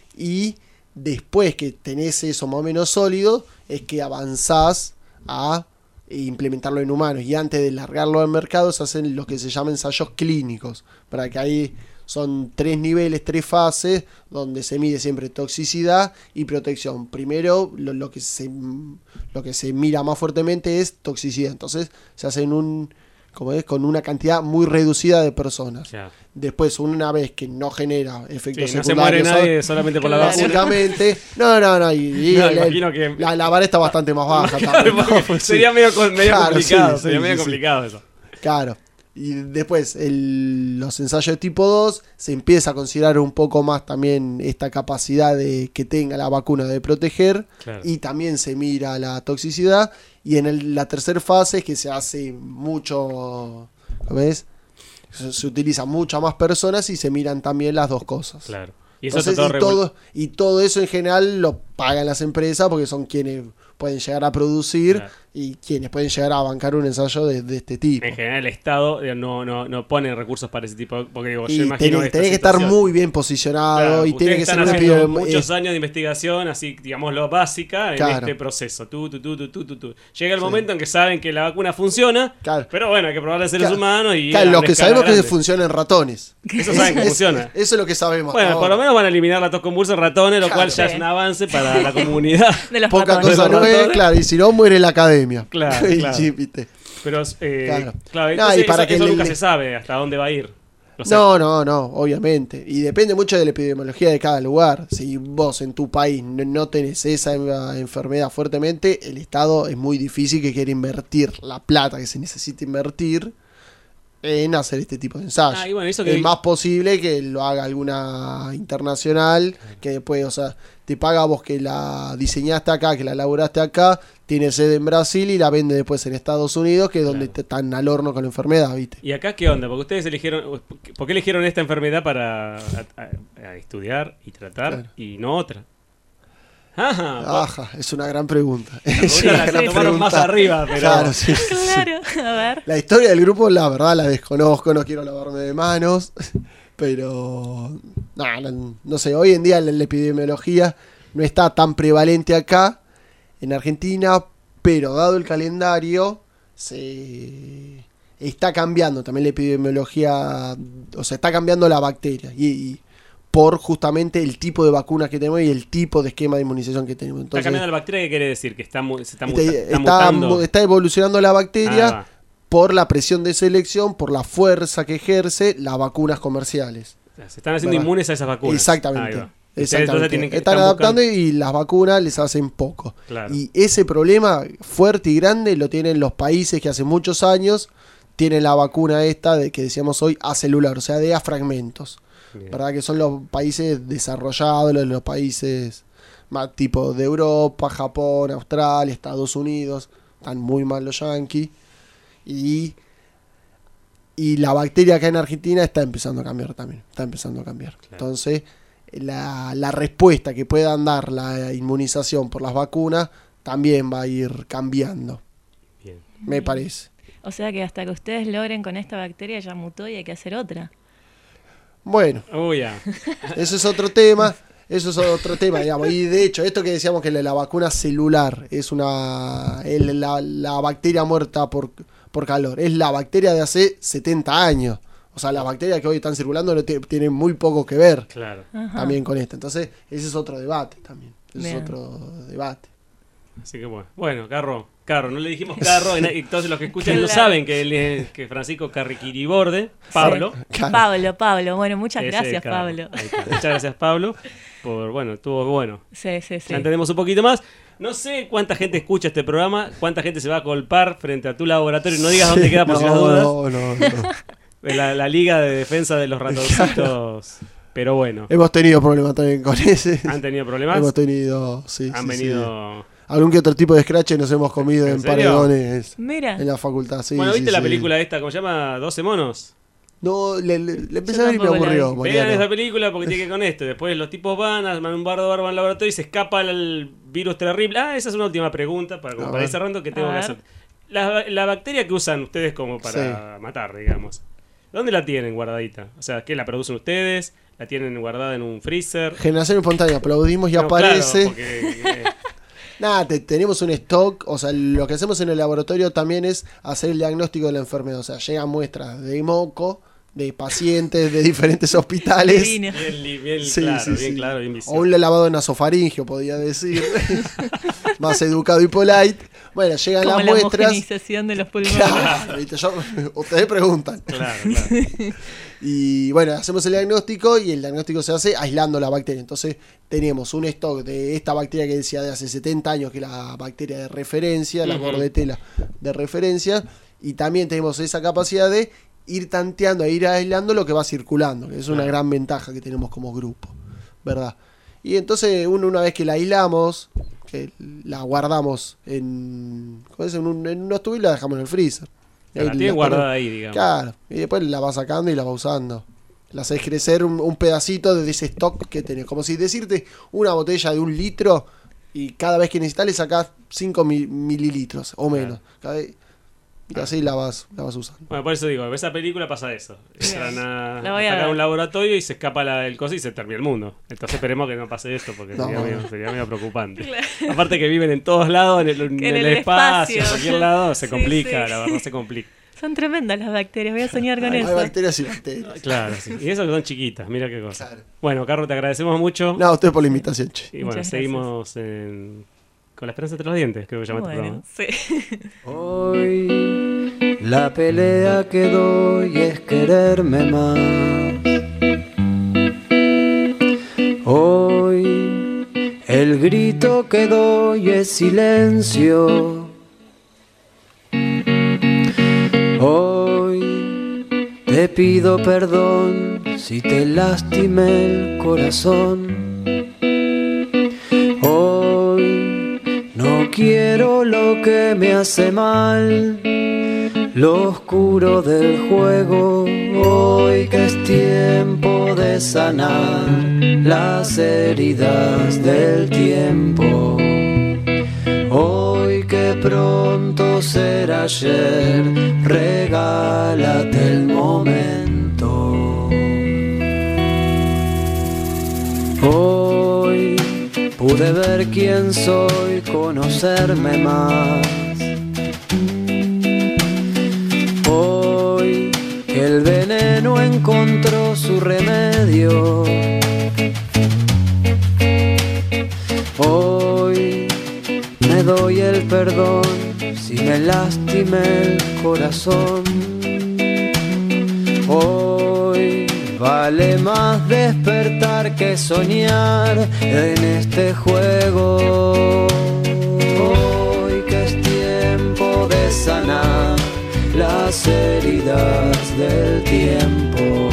Y después que tenés eso más o menos sólido, es que avanzás a implementarlo en humanos. Y antes de largarlo al mercado se hacen lo que se llaman ensayos clínicos, para que ahí son tres niveles, tres fases, donde se mide siempre toxicidad y protección. Primero, lo, lo que se lo que se mira más fuertemente es toxicidad. Entonces se hace en un, como es, con una cantidad muy reducida de personas. Ya. Después, una vez que no genera efectos Sí, no se muere secundarios, nadie solamente por la Claro. vacuna. básicamente, no, no, no, y, y No, el- imagino que- la, la vara está bastante más baja Claro, también, porque ¿no? sería Sí. medio, con- medio Claro, complicado, sí, sería sí, medio sí, sí. complicado eso. Claro. Y después, el- los ensayos de tipo dos, se empieza a considerar un poco más también esta capacidad de que tenga la vacuna de proteger, Claro. y también se mira la toxicidad, y en el- la tercera fase es que se hace mucho, ¿ves? Se, se utiliza mucho a más personas y se miran también las dos cosas. Claro. Y eso Entonces, está y, todo, todo, y todo eso en general lo pagan las empresas porque son quienes pueden llegar a producir Claro. y quienes pueden llegar a bancar un ensayo de, de este tipo. En general el Estado eh, no, no, no pone recursos para ese tipo, porque digo, yo Y imagino tenés, esta tenés que estar situación. muy bien posicionado Claro, y tiene que ustedes ser están una haciendo epidemia- muchos eh, años de investigación, así, digamos, lo básica en Claro. este proceso. Tú, tú, tú, tú, tú, tú, tú. Llega el momento en que saben que la vacuna funciona, pero bueno, hay que probarla en seres Claro. humanos y Claro, a lo una que escala sabemos es que grande. funciona en ratones. Eso saben que Es- funciona. Eso es lo que sabemos. Bueno, hasta por lo ahora. menos van a eliminar la tos convulsa en ratones, lo Claro. cual ya Sí. es un avance para la comunidad. De los Poca ratones. cosa De los no es, ratones. claro, y si no muere la academia. Claro, Y claro. sí, viste. Pero, eh, Claro. claro, No, entonces y para eso, que eso le- nunca le- se sabe hasta dónde va a ir. O sea, no, no, no, obviamente. Y depende mucho de la epidemiología de cada lugar. Si vos en tu país no, no tenés esa enfermedad fuertemente, el Estado es muy difícil que quiera invertir la plata que se necesita invertir en hacer este tipo de ensayos. Ah, y bueno, eso que es más posible que lo haga alguna internacional, que después, o sea, te paga vos que la diseñaste acá, que la elaboraste acá, tiene sede en Brasil y la vende después en Estados Unidos, que es donde te están al horno con la enfermedad, ¿viste? ¿Y acá qué onda? Porque ustedes eligieron, ¿por qué eligieron esta enfermedad para a, a, a estudiar y tratar Claro. y no otra? Ajá, Ajá, es una gran pregunta. La Es pregunta una la gran tomaron más arriba, pero- Claro, sí, sí, sí. Claro, a ver. La historia del grupo, la verdad, la desconozco, no quiero lavarme de manos, pero no, no, no sé, hoy en día la, la epidemiología no está tan prevalente acá, en Argentina, pero dado el calendario, se está cambiando también la epidemiología, o sea, está cambiando la bacteria, y, y por justamente el tipo de vacunas que tenemos y el tipo de esquema de inmunización que tenemos. ¿Está Entonces, cambiando la bacteria? ¿Qué quiere decir? ¿Que está, mu- se está, está, muta- está está, mutando? mu- está evolucionando la bacteria Ah, va. por la presión de selección, por la fuerza que ejerce las vacunas comerciales. O sea, se están haciendo ¿Verdad? inmunes a esas vacunas. Exactamente. Ahí va. Ustedes Exactamente. entonces tienen que- están están adaptando buscando- y las vacunas les hacen poco. Claro. Y ese problema fuerte y grande lo tienen los países que hace muchos años tienen la vacuna esta de que decíamos hoy acelular, o sea, de a fragmentos. Bien. ¿Verdad? Que son los países desarrollados, los, los países más tipo de Europa, Japón, Australia, Estados Unidos. Están muy mal los yanquis. Y, y la bacteria acá en Argentina está empezando a cambiar también. Está empezando a cambiar. Entonces, la, la respuesta que puedan dar la inmunización por las vacunas también va a ir cambiando. Bien. Me parece. O sea que hasta que ustedes logren con esta bacteria ya mutó y hay que hacer otra. Bueno, Oh, ya. eso es otro tema. Eso es otro tema, digamos. Y de hecho, esto que decíamos que la, la vacuna celular es una. El, la, la bacteria muerta por, por calor. Es la bacteria de hace setenta años. O sea, las bacterias que hoy están circulando no t- tienen muy poco que ver Claro. Ajá. también con esto. Entonces, ese es otro debate también. Ese Bien. es otro debate. Así que bueno. Bueno, Carro. Carro, no le dijimos Carro. Y entonces los que escuchan lo Claro. saben que, él es- que Francisco Carriquiriborde, Pablo. Claro. Pablo, Pablo. Bueno, muchas Ese gracias, Carro. Pablo. Ahí está. Muchas gracias, Pablo. Por, bueno, estuvo bueno. Sí, sí, sí. Ya entendemos un poquito más. No sé cuánta gente escucha este programa, cuánta gente se va a colpar frente a tu laboratorio. No digas dónde queda por si las No, dudas. no, no, no. La, la Liga de Defensa de los Ratoncitos. Pero bueno, Hemos tenido problemas también con ese. ¿han tenido problemas? Hemos tenido, sí. Han sí, venido... sí. Algún que otro tipo de scratch nos hemos comido ¿En en, serio? paredones Mira. en la facultad. Sí, bueno, ¿viste sí, la sí. película esta, cómo se llama? ¿doce monos? No, le, le, le empecé Yo a ver y me tampoco la aburrió. vi. Vean Mariano. esa película porque tiene que ver con esto. Después los tipos van, arman un bardo barba en el laboratorio y se escapa el virus terrible. Ah, esa es una última pregunta para, como A para ir ver. cerrando que tengo A que ver. hacer. La, la bacteria que usan ustedes como para matar, digamos. ¿Dónde la tienen guardadita? O sea, ¿qué la producen ustedes? ¿La tienen guardada en un freezer? Generación espontánea, aplaudimos y No, aparece. claro, porque, eh, Nada, te- tenemos un stock. O sea, lo que hacemos en el laboratorio también es hacer el diagnóstico de la enfermedad. O sea, llegan muestras de moco, de pacientes de diferentes hospitales. Divino. bien, li- bien Sí, claro, sí, bien sí. claro, bien O visible. un lavado nasofaringio, podía decir. Más educado y polite. Bueno, llegan Como las la muestras. homogenización de los pulmones. Claro, ¿viste? Yo- ustedes preguntan. Claro, claro. Y bueno, hacemos el diagnóstico y el diagnóstico se hace aislando la bacteria. Entonces tenemos un stock de esta bacteria que decía de hace setenta años, que es la bacteria de referencia, la Ujú. bordetela de referencia. Y también tenemos esa capacidad de ir tanteando, e ir aislando lo que va circulando, que es una Claro. gran ventaja que tenemos como grupo, ¿verdad? Y entonces uno, una vez que la aislamos, que la guardamos en, ¿cómo es? en, un, en unos tubos y la dejamos en el freezer. La Ahí tienen la guardada ponemos- ahí, digamos. Claro, y después la va sacando y la va usando. La haces crecer un, un pedacito de ese stock que tenés. Como si decirte una botella de un litro y cada vez que necesitas le sacás cinco mililitros o menos. Cada vez- y así la vas, la vas usando. Bueno, por eso digo, esa película pasa eso. Entran a, La voy a sacan ver. un laboratorio y se escapa la, el coso y se termina el mundo. Entonces esperemos que no pase esto porque No. sería, medio, sería medio preocupante. Aparte que viven en todos lados, en el, en En el el espacio, en espacio. cualquier lado, se Sí, complica, sí. la verdad se complica. Son tremendas las bacterias, voy a soñar con Hay eso. bacterias y bacterias. Claro, sí. Y eso que son chiquitas, mira qué cosa. Bueno, Carlos, te agradecemos mucho. No, a usted por la invitación, che. Y bueno, Muchas seguimos en... con la esperanza entre los dientes, creo que se llama este Bueno, programa. sí. Hoy La pelea que doy es quererme más. Hoy el grito que doy es silencio. Hoy te pido perdón si te lastimé el corazón. Hoy no quiero lo que me hace mal, lo oscuro del juego. Hoy que es tiempo de sanar las heridas del tiempo. Hoy que pronto será ayer, regálate el momento. Hoy pude ver quién soy, conocerme más. Hoy que el veneno encontró su remedio. Hoy me doy el perdón si me lastimé el corazón. Hoy vale más despertar que soñar en este juego. Hoy que es tiempo de sanar las heridas del tiempo.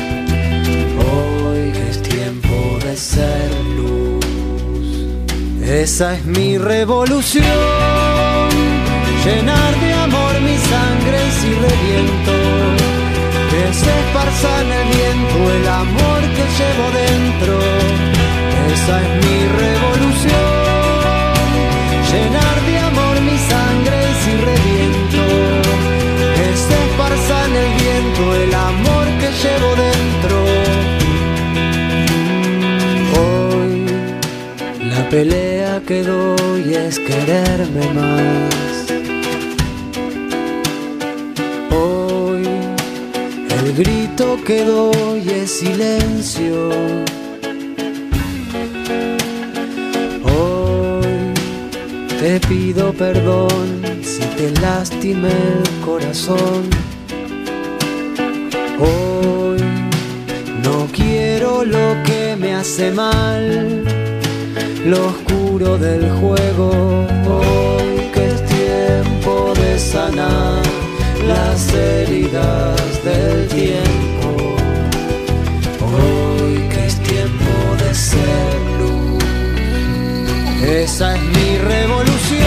Hoy que es tiempo de ser luz. Esa es mi revolución, llenar de amor mi sangre si reviento. Que se esparza en el viento el amor que llevo dentro. Esa es mi revolución, llenar de amor mi sangre si reviento. Que se esparza en el viento el amor que llevo dentro. Hoy la pelea que doy es quererme más. Hoy el grito que doy es silencio. Hoy te pido perdón si te lastimé el corazón. Hoy no quiero lo que me hace mal, lo oscuro del juego. Hoy que es tiempo de sanar las heridas del tiempo. Hoy que es tiempo de ser luz. Esa es mi revolución,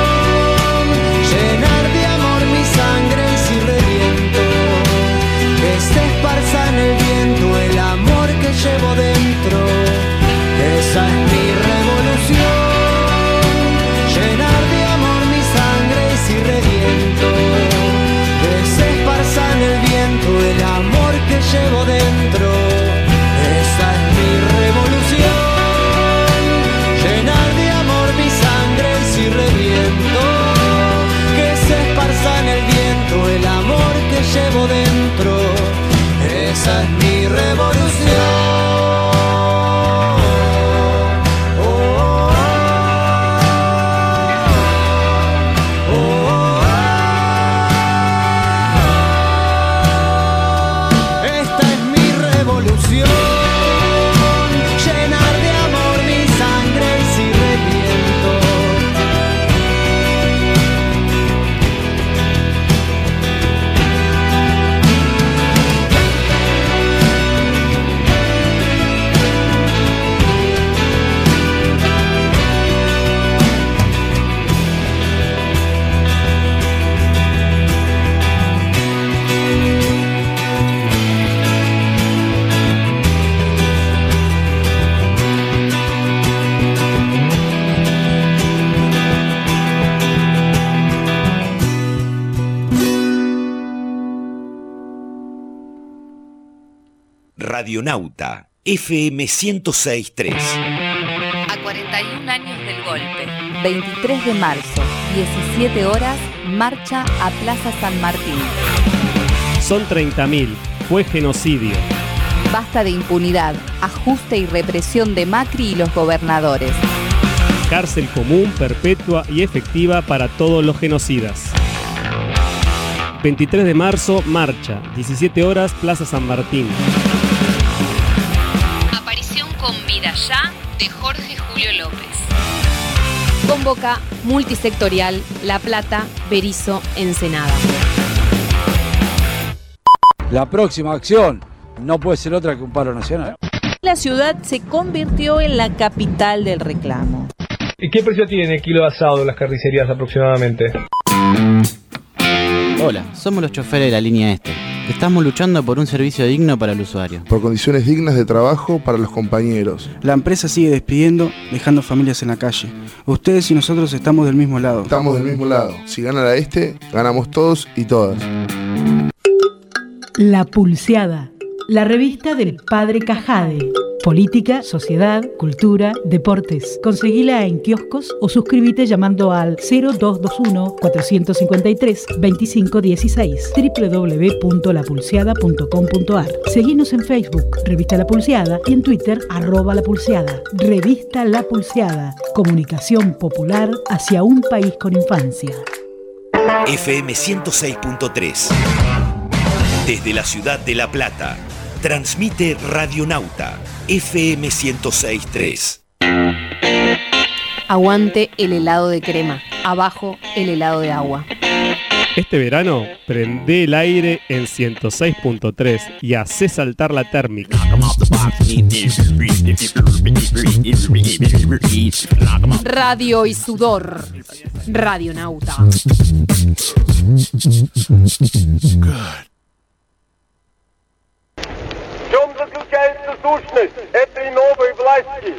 llenar de amor mi sangre si reviento. Que se esparza en el viento el amor que llevo dentro. Esa es mi revolución, llenar de amor mi sangre si reviento. Que se esparza en el viento el amor que llevo dentro. Esa es mi revolución, llenar de amor mi sangre si reviento. Que se esparza en el viento el amor que llevo dentro. Esa es mi revolución. Radionauta F M ciento seis punto tres. A cuarenta y un años del golpe, veintitrés de marzo, diecisiete horas, marcha a Plaza San Martín. Son treinta mil. Fue genocidio. Basta de impunidad, ajuste y represión de Macri y los gobernadores. Cárcel común, perpetua y efectiva para todos los genocidas. veintitrés de marzo, marcha, diecisiete horas, Plaza San Martín. Aparición con Vida Ya de Jorge Julio López. Convoca multisectorial La Plata, Berisso, Ensenada. La próxima acción no puede ser otra que un paro nacional. La ciudad se convirtió en la capital del reclamo. ¿Y qué precio tiene el kilo de asado en las carnicerías aproximadamente? Hola, somos los choferes de la línea este. Estamos luchando por un servicio digno para el usuario. Por condiciones dignas de trabajo para los compañeros. La empresa sigue despidiendo, dejando familias en la calle. Ustedes y nosotros estamos del mismo lado. Estamos del mismo lado. Si gana la este, ganamos todos y todas. La Pulseada, la revista del Padre Cajade. Política, sociedad, cultura, deportes. Conseguila en kioscos o suscríbete llamando al cero dos dos uno, cuatro cinco tres, dos cinco uno seis doble u doble u doble u punto la pulseada punto com punto a r. Seguinos en Facebook, Revista La Pulseada, y en Twitter, arroba La Pulseada. Revista La Pulseada, comunicación popular hacia un país con infancia. F M ciento seis punto tres. Desde la ciudad de La Plata, transmite Radionauta F M ciento seis punto tres. Aguante el helado de crema, abajo el helado de agua. Este verano, prende el aire en ciento seis punto tres y hace saltar la térmica. Radio y sudor. Radionauta. чем заключается сущность этой новой власти?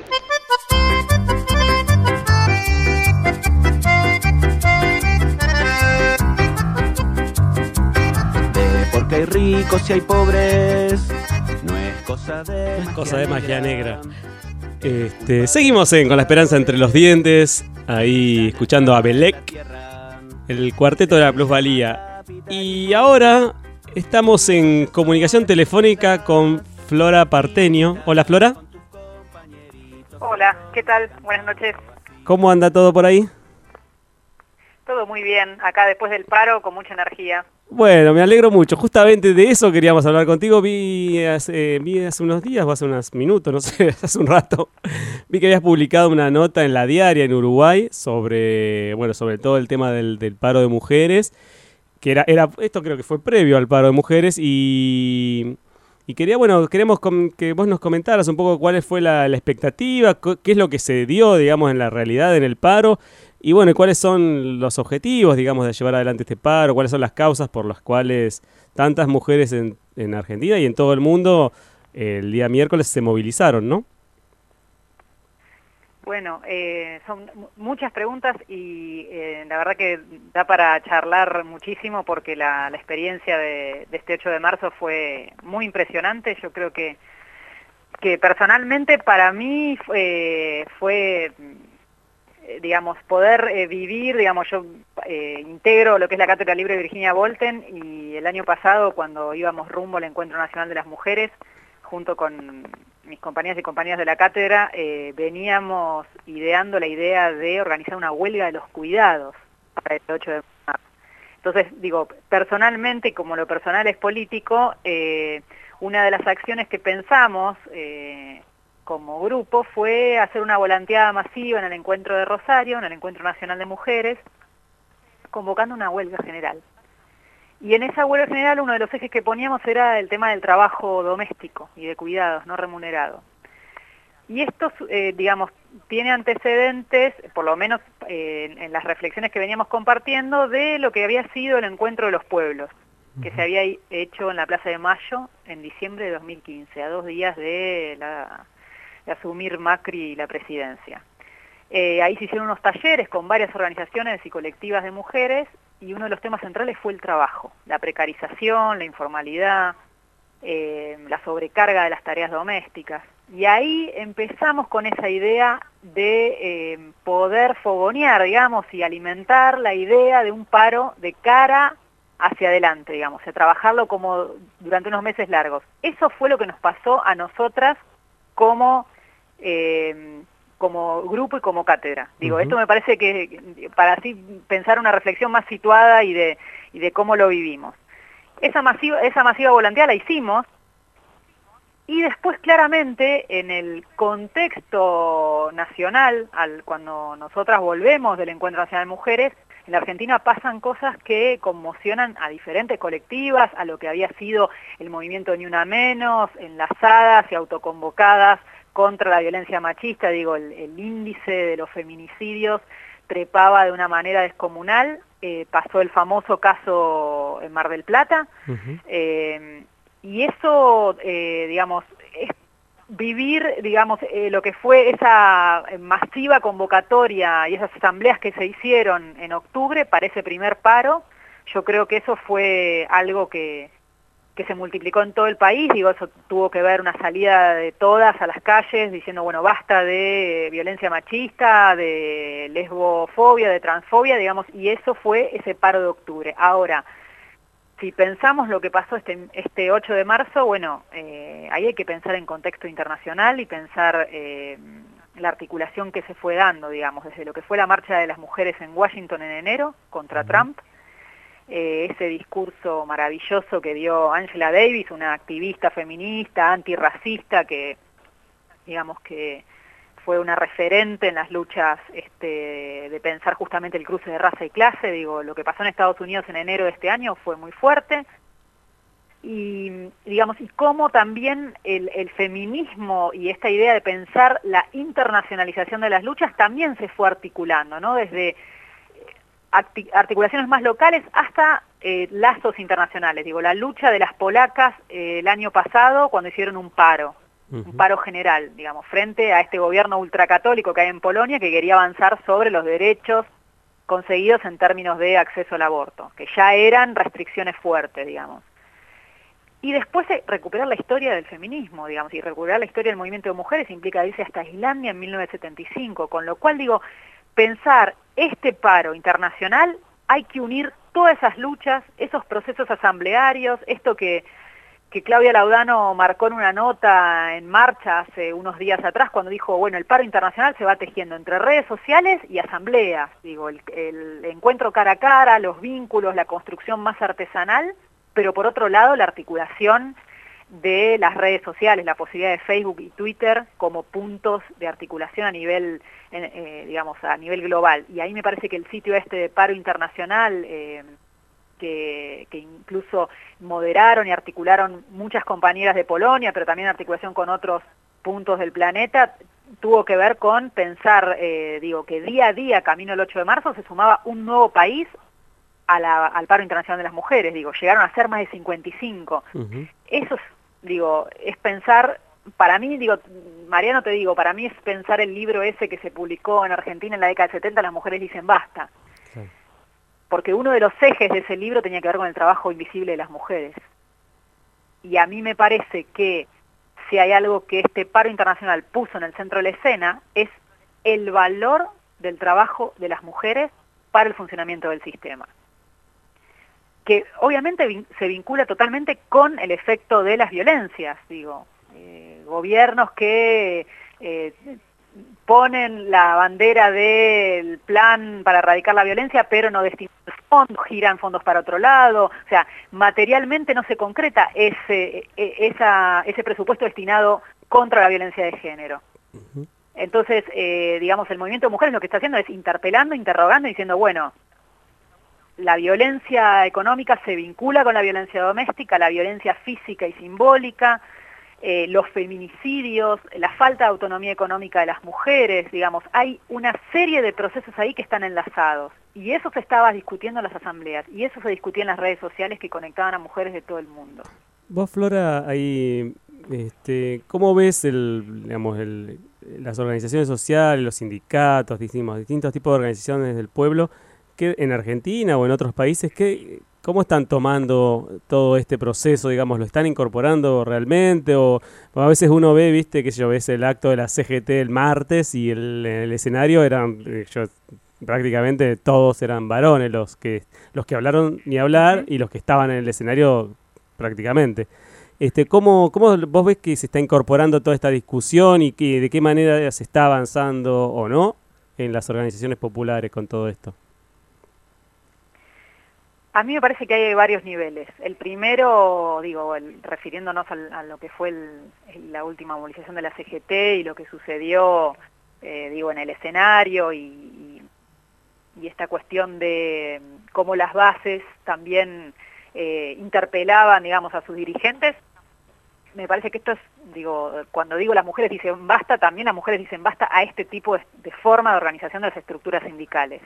Porque hay ricos y hay pobres, no es cosa de magia, cosa de magia negra. Este, seguimos en Con la Esperanza entre los dientes, ahí escuchando a Belek, el cuarteto de la plusvalía. Y ahora estamos en comunicación telefónica con Flora Partenio. Hola, Flora. Hola, ¿qué tal? Buenas noches. ¿Cómo anda todo por ahí? Todo muy bien, acá después del paro con mucha energía. Bueno, me alegro mucho. Justamente de eso queríamos hablar contigo. Vi hace, vi hace unos días o hace unos minutos, no sé, hace un rato, vi que habías publicado una nota en La Diaria en Uruguay sobre, bueno, sobre todo el tema del, del paro de mujeres, que era, era, esto creo que fue previo al paro de mujeres y, y quería, bueno, queremos com, que vos nos comentaras un poco cuál fue la, la expectativa, qué es lo que se dio, digamos, en la realidad en el paro. Y bueno, ¿cuáles son los objetivos, digamos, de llevar adelante este paro? ¿Cuáles son las causas por las cuales tantas mujeres en, en Argentina y en todo el mundo eh, el día miércoles se movilizaron, ¿no? Bueno, eh, son muchas preguntas y eh, la verdad que da para charlar muchísimo porque la, la experiencia de, de este ocho de marzo fue muy impresionante. Yo creo que, que personalmente para mí fue... fue digamos, poder eh, vivir, digamos, yo eh, integro lo que es la Cátedra Libre de Virginia Bolten y el año pasado cuando íbamos rumbo al Encuentro Nacional de las Mujeres, junto con mis compañeras y compañeros de la cátedra, eh, veníamos ideando la idea de organizar una huelga de los cuidados para el ocho de marzo. Entonces, digo, personalmente, como lo personal es político, eh, una de las acciones que pensamos eh, como grupo fue hacer una volanteada masiva en el encuentro de Rosario, en el Encuentro Nacional de Mujeres, convocando una huelga general. Y en esa huelga general uno de los ejes que poníamos era el tema del trabajo doméstico y de cuidados no remunerado. Y esto, eh, digamos, tiene antecedentes, por lo menos eh, en, en las reflexiones que veníamos compartiendo, de lo que había sido el Encuentro de los Pueblos, que se había hecho en la Plaza de Mayo en diciembre de dos mil quince, a dos días de la... de asumir Macri la presidencia. Eh, ahí se hicieron unos talleres con varias organizaciones y colectivas de mujeres y uno de los temas centrales fue el trabajo, la precarización, la informalidad, eh, la sobrecarga de las tareas domésticas. Y ahí empezamos con esa idea de eh, poder fogonear, digamos, y alimentar la idea de un paro de cara hacia adelante, digamos, de trabajarlo como durante unos meses largos. Eso fue lo que nos pasó a nosotras como... Eh, como grupo y como cátedra. Digo, uh-huh. esto me parece que para así pensar una reflexión más situada y de, y de cómo lo vivimos. Esa masiva, esa masiva volantía la hicimos, y después claramente en el contexto nacional, al, cuando nosotras volvemos del Encuentro Nacional de Mujeres, en la Argentina pasan cosas que conmocionan a diferentes colectivas, a lo que había sido el movimiento Ni Una Menos, enlazadas y autoconvocadas contra la violencia machista. Digo, el, el índice de los feminicidios trepaba de una manera descomunal. Eh, pasó el famoso caso en Mar del Plata, uh-huh. eh, y eso, eh, digamos, es vivir, digamos, eh, lo que fue esa masiva convocatoria y esas asambleas que se hicieron en octubre para ese primer paro. Yo creo que eso fue algo que, que se multiplicó en todo el país. Digo, eso tuvo que ver una salida de todas a las calles diciendo, bueno, basta de violencia machista, de lesbofobia, de transfobia, digamos, y eso fue ese paro de octubre. Ahora, si pensamos lo que pasó este, este ocho de marzo, bueno, eh, ahí hay que pensar en contexto internacional y pensar eh, la articulación que se fue dando, digamos, desde lo que fue la marcha de las mujeres en Washington en enero contra uh-huh. Trump, eh, ese discurso maravilloso que dio Angela Davis, una activista feminista, antirracista, que digamos que fue una referente en las luchas este, de pensar justamente el cruce de raza y clase. Digo, lo que pasó en Estados Unidos en enero de este año fue muy fuerte. Y, digamos, y cómo también el, el feminismo y esta idea de pensar la internacionalización de las luchas también se fue articulando, ¿no? Desde articulaciones más locales hasta eh, lazos internacionales. Digo, la lucha de las polacas eh, el año pasado cuando hicieron un paro. Un paro general, digamos, frente a este gobierno ultracatólico que hay en Polonia que quería avanzar sobre los derechos conseguidos en términos de acceso al aborto, que ya eran restricciones fuertes, digamos. Y después recuperar la historia del feminismo, digamos, y recuperar la historia del movimiento de mujeres implica irse hasta Islandia en mil novecientos setenta y cinco, con lo cual, digo, pensar este paro internacional, hay que unir todas esas luchas, esos procesos asamblearios, esto que... que Claudia Laudano marcó en una nota en Marcha hace unos días atrás cuando dijo, bueno, el paro internacional se va tejiendo entre redes sociales y asambleas, digo, el, el encuentro cara a cara, los vínculos, la construcción más artesanal, pero por otro lado la articulación de las redes sociales, la posibilidad de Facebook y Twitter como puntos de articulación a nivel, eh, digamos, a nivel global. Y ahí me parece que el sitio este de paro internacional... Eh, Que, que incluso moderaron y articularon muchas compañeras de Polonia, pero también articulación con otros puntos del planeta, tuvo que ver con pensar, eh, digo, que día a día, camino el ocho de marzo, se sumaba un nuevo país a la, al paro internacional de las mujeres, digo, llegaron a ser más de cincuenta y cinco. Uh-huh. Eso, es, digo, es pensar, para mí, digo, Mariano, te digo, para mí es pensar el libro ese que se publicó en Argentina en la década del setenta, Las mujeres dicen basta. Porque uno de los ejes de ese libro tenía que ver con el trabajo invisible de las mujeres. Y a mí me parece que si hay algo que este paro internacional puso en el centro de la escena, es el valor del trabajo de las mujeres para el funcionamiento del sistema. Que obviamente vin- se vincula totalmente con el efecto de las violencias, digo, eh, gobiernos que... Eh, ponen la bandera del plan para erradicar la violencia, pero no destinan fondos, giran fondos para otro lado, o sea, materialmente no se concreta ese, esa, ese presupuesto destinado contra la violencia de género. Uh-huh. Entonces, eh, digamos, el movimiento de mujeres lo que está haciendo es interpelando, interrogando, diciendo, bueno, la violencia económica se vincula con la violencia doméstica, la violencia física y simbólica, Eh, los feminicidios, la falta de autonomía económica de las mujeres, digamos, hay una serie de procesos ahí que están enlazados. Y eso se estaba discutiendo en las asambleas, y eso se discutía en las redes sociales que conectaban a mujeres de todo el mundo. Vos, Flora, ahí, este, ¿cómo ves el, digamos, el, las organizaciones sociales, los sindicatos, decimos, distintos tipos de organizaciones del pueblo, que en Argentina o en otros países, que... ¿Cómo están tomando todo este proceso, digamos? ¿Lo están incorporando realmente? O, o a veces uno ve, viste, que yo ves el acto de la C G T el martes y el, el escenario eran, yo, prácticamente todos eran varones los que los que hablaron ni hablar y los que estaban en el escenario prácticamente. Este, ¿cómo, ¿Cómo vos ves que se está incorporando toda esta discusión y que, de qué manera se está avanzando o no en las organizaciones populares con todo esto? A mí me parece que hay varios niveles. El primero, digo, el, refiriéndonos al, a lo que fue el, el, la última movilización de la C G T y lo que sucedió, eh, digo, en el escenario y, y, y esta cuestión de cómo las bases también eh, interpelaban, digamos, a sus dirigentes. Me parece que esto es, digo, cuando digo las mujeres dicen basta, también las mujeres dicen basta a este tipo de, de forma de organización de las estructuras sindicales.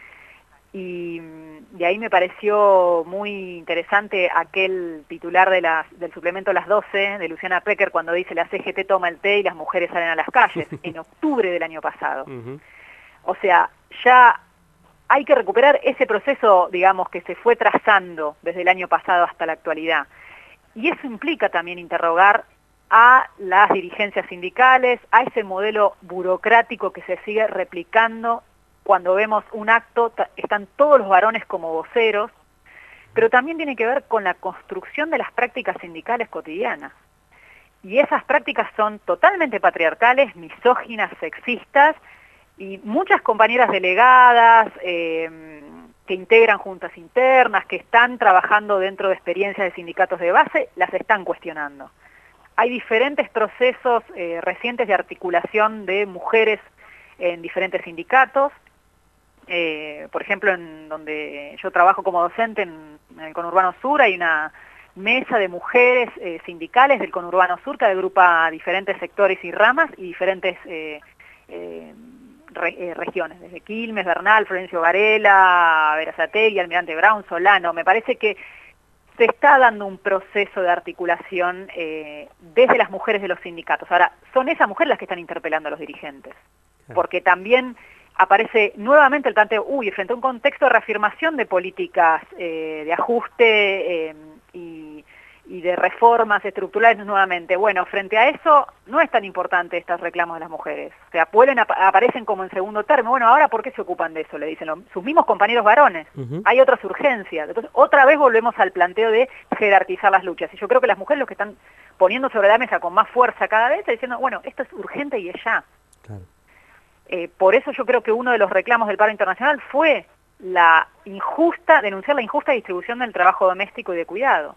Y de ahí me pareció muy interesante aquel titular de las, del suplemento Las doce de Luciana Pecker cuando dice la C G T toma el té y las mujeres salen a las calles, en octubre del año pasado. Uh-huh. O sea, ya hay que recuperar ese proceso, digamos, que se fue trazando desde el año pasado hasta la actualidad. Y eso implica también interrogar a las dirigencias sindicales, a ese modelo burocrático que se sigue replicando. Cuando vemos un acto, están todos los varones como voceros, pero también tiene que ver con la construcción de las prácticas sindicales cotidianas. Y esas prácticas son totalmente patriarcales, misóginas, sexistas, y muchas compañeras delegadas eh, que integran juntas internas, que están trabajando dentro de experiencias de sindicatos de base, las están cuestionando. Hay diferentes procesos eh, recientes de articulación de mujeres en diferentes sindicatos. Eh, por ejemplo, en donde yo trabajo como docente en, en el Conurbano Sur, hay una mesa de mujeres eh, sindicales del Conurbano Sur que agrupa diferentes sectores y ramas y diferentes eh, eh, re, eh, regiones, desde Quilmes, Bernal, Florencio Varela, Berazategui, Almirante Brown, Solano. Me parece que se está dando un proceso de articulación eh, desde las mujeres de los sindicatos. Ahora, son esas mujeres las que están interpelando a los dirigentes, porque también aparece nuevamente el planteo, uy, frente a un contexto de reafirmación de políticas eh, de ajuste eh, y, y de reformas estructurales nuevamente. Bueno, frente a eso no es tan importante estos reclamos de las mujeres. O sea, vuelven ap aparecen como en segundo término. Bueno, ¿ahora por qué se ocupan de eso? Le dicen los, sus mismos compañeros varones. Uh-huh. Hay otras urgencias. Entonces, otra vez volvemos al planteo de jerarquizar las luchas. Y yo creo que las mujeres lo que están poniendo sobre la mesa con más fuerza cada vez, diciendo, bueno, esto es urgente y es ya. Claro. Eh, por eso yo creo que uno de los reclamos del paro internacional fue la injusta, denunciar la injusta distribución del trabajo doméstico y de cuidado.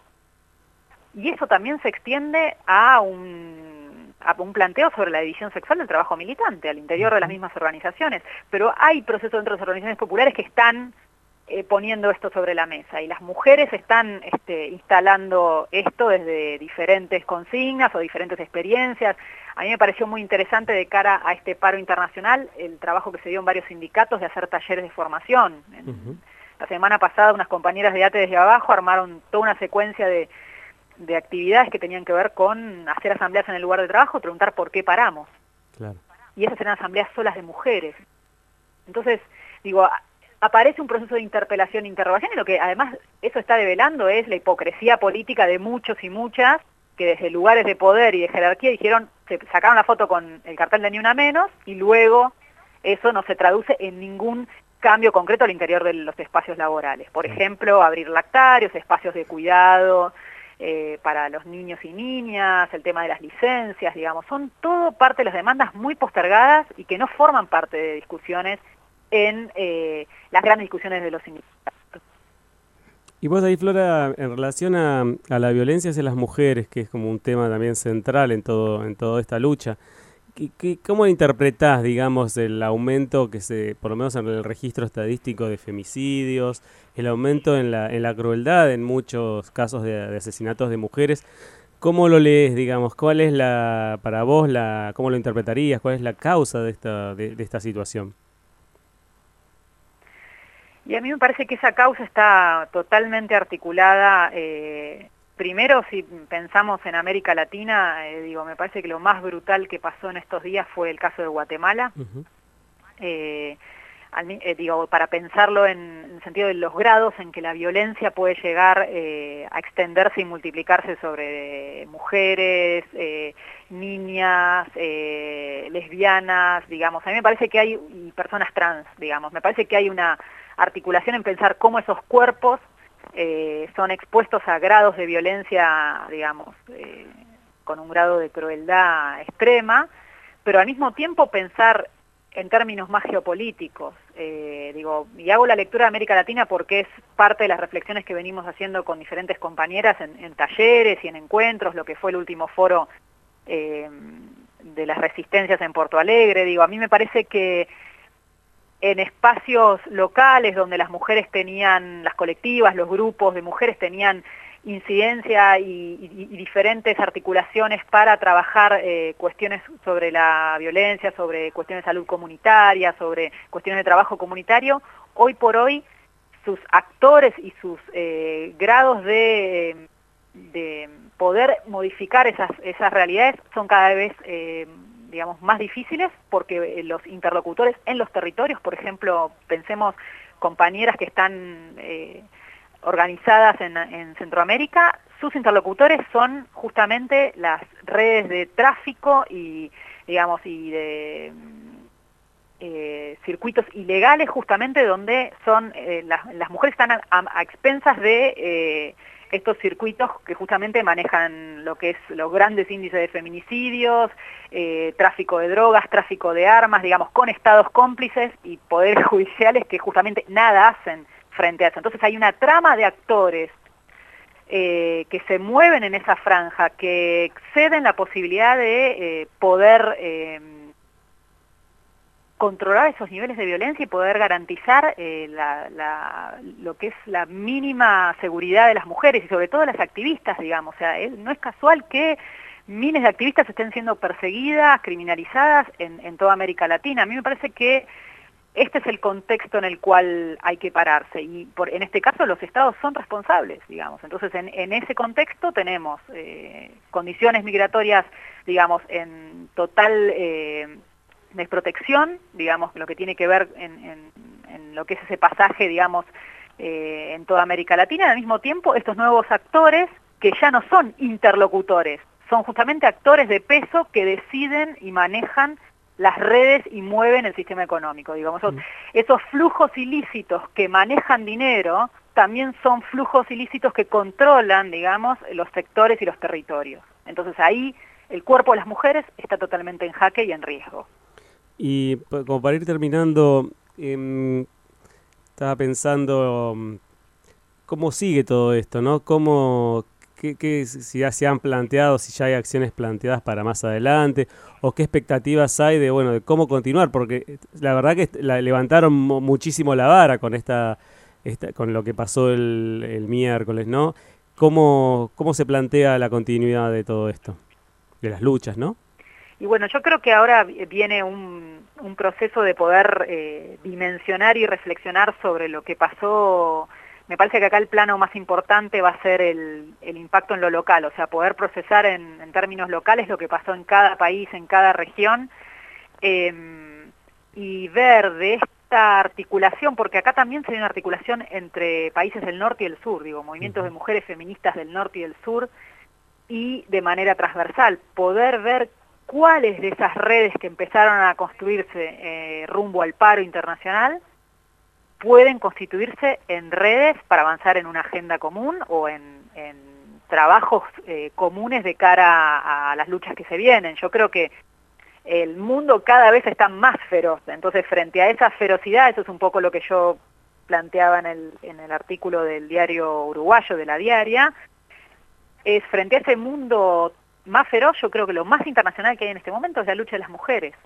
Y eso también se extiende a un, a un planteo sobre la división sexual del trabajo militante al interior de las mismas organizaciones. Pero hay procesos dentro de las organizaciones populares que están eh, poniendo esto sobre la mesa y las mujeres están este, instalando esto desde diferentes consignas o diferentes experiencias. A mí me pareció muy interesante de cara a este paro internacional el trabajo que se dio en varios sindicatos de hacer talleres de formación. Uh-huh. La semana pasada unas compañeras de ATE desde abajo armaron toda una secuencia de, de actividades que tenían que ver con hacer asambleas en el lugar de trabajo, preguntar por qué paramos. Claro. Y esas eran asambleas solas de mujeres. Entonces, digo, aparece un proceso de interpelación e interrogación y lo que además eso está develando es la hipocresía política de muchos y muchas que desde lugares de poder y de jerarquía dijeron, se sacaron la foto con el cartel de Ni Una Menos y luego eso no se traduce en ningún cambio concreto al interior de los espacios laborales. Por ejemplo, abrir lactarios, espacios de cuidado eh, para los niños y niñas, el tema de las licencias, digamos, son todo parte de las demandas muy postergadas y que no forman parte de discusiones en eh, las grandes discusiones de los sindicatos. Y vos ahí, Flora, en relación a, a la violencia hacia las mujeres, que es como un tema también central en todo en toda esta lucha, ¿qué, qué, ¿cómo interpretás, digamos, el aumento que se, por lo menos en el registro estadístico de femicidios, el aumento en la, en la crueldad en muchos casos de, de asesinatos de mujeres? ¿Cómo lo lees, digamos? ¿Cuál es la, para vos, la, cómo lo interpretarías? ¿Cuál es la causa de esta, de, de esta situación? Y a mí me parece que esa causa está totalmente articulada, eh, primero si pensamos en América Latina, eh, digo, me parece que lo más brutal que pasó en estos días fue el caso de Guatemala. Uh-huh. eh, al, eh, digo, para pensarlo en, en el sentido de los grados en que la violencia puede llegar eh, a extenderse y multiplicarse sobre eh, mujeres, eh, niñas, eh, lesbianas, digamos. A mí me parece que hay, y personas trans, digamos, me parece que hay una articulación en pensar cómo esos cuerpos eh, son expuestos a grados de violencia, digamos, eh, con un grado de crueldad extrema, pero al mismo tiempo pensar en términos más geopolíticos. Eh, digo, y hago la lectura de América Latina porque es parte de las reflexiones que venimos haciendo con diferentes compañeras en, en talleres y en encuentros, lo que fue el último foro eh, de las resistencias en Porto Alegre. Digo, a mí me parece que en espacios locales donde las mujeres tenían, las colectivas, los grupos de mujeres tenían incidencia y, y, y diferentes articulaciones para trabajar eh, cuestiones sobre la violencia, sobre cuestiones de salud comunitaria, sobre cuestiones de trabajo comunitario, hoy por hoy sus actores y sus eh, grados de, de poder modificar esas, esas realidades son cada vez eh, digamos, más difíciles, porque los interlocutores en los territorios, por ejemplo, pensemos compañeras que están eh, organizadas en, en Centroamérica, sus interlocutores son justamente las redes de tráfico y, digamos, y de eh, circuitos ilegales, justamente donde son eh, las, las mujeres están a, a, a expensas de eh, estos circuitos que justamente manejan lo que es los grandes índices de feminicidios, eh, tráfico de drogas, tráfico de armas, digamos, con estados cómplices y poderes judiciales que justamente nada hacen frente a eso. Entonces hay una trama de actores eh, que se mueven en esa franja, que exceden la posibilidad de eh, poder eh, controlar esos niveles de violencia y poder garantizar eh, la, la, lo que es la mínima seguridad de las mujeres y sobre todo las activistas, digamos. O sea, él, no es casual que miles de activistas estén siendo perseguidas, criminalizadas en, en toda América Latina. A mí me parece que este es el contexto en el cual hay que pararse y por, en este caso los estados son responsables, digamos. Entonces en, en ese contexto tenemos eh, condiciones migratorias, digamos, en total eh, desprotección, digamos, lo que tiene que ver en, en, en lo que es ese pasaje, digamos, eh, en toda América Latina. Al mismo tiempo estos nuevos actores que ya no son interlocutores, son justamente actores de peso que deciden y manejan las redes y mueven el sistema económico, digamos. Esos, esos flujos ilícitos que manejan dinero también son flujos ilícitos que controlan, digamos, los sectores y los territorios. Entonces ahí el cuerpo de las mujeres está totalmente en jaque y en riesgo. Y como para ir terminando, eh, estaba pensando um, cómo sigue todo esto, ¿no? Cómo... ¿Qué, qué, si ya se han planteado, si ya hay acciones planteadas para más adelante, o qué expectativas hay de, bueno, de cómo continuar? Porque la verdad que la levantaron muchísimo la vara con esta, esta con lo que pasó el, el miércoles, ¿no? ¿Cómo, ¿Cómo se plantea la continuidad de todo esto? De las luchas, ¿no? Y bueno, yo creo que ahora viene un, un proceso de poder eh, dimensionar y reflexionar sobre lo que pasó. Me parece que acá el plano más importante va a ser el, el impacto en lo local, o sea, poder procesar en, en términos locales lo que pasó en cada país, en cada región, eh, y ver de esta articulación, porque acá también se ve una articulación entre países del norte y el sur, digo, movimientos de mujeres feministas del norte y del sur, y de manera transversal, poder ver cuáles de esas redes que empezaron a construirse eh, rumbo al paro internacional pueden constituirse en redes para avanzar en una agenda común o en, en trabajos eh, comunes de cara a, a las luchas que se vienen. Yo creo que el mundo cada vez está más feroz, entonces frente a esa ferocidad, eso es un poco lo que yo planteaba en el, en el artículo del diario uruguayo, de La Diaria, es frente a ese mundo más feroz, yo creo que lo más internacional que hay en este momento es la lucha de las mujeres.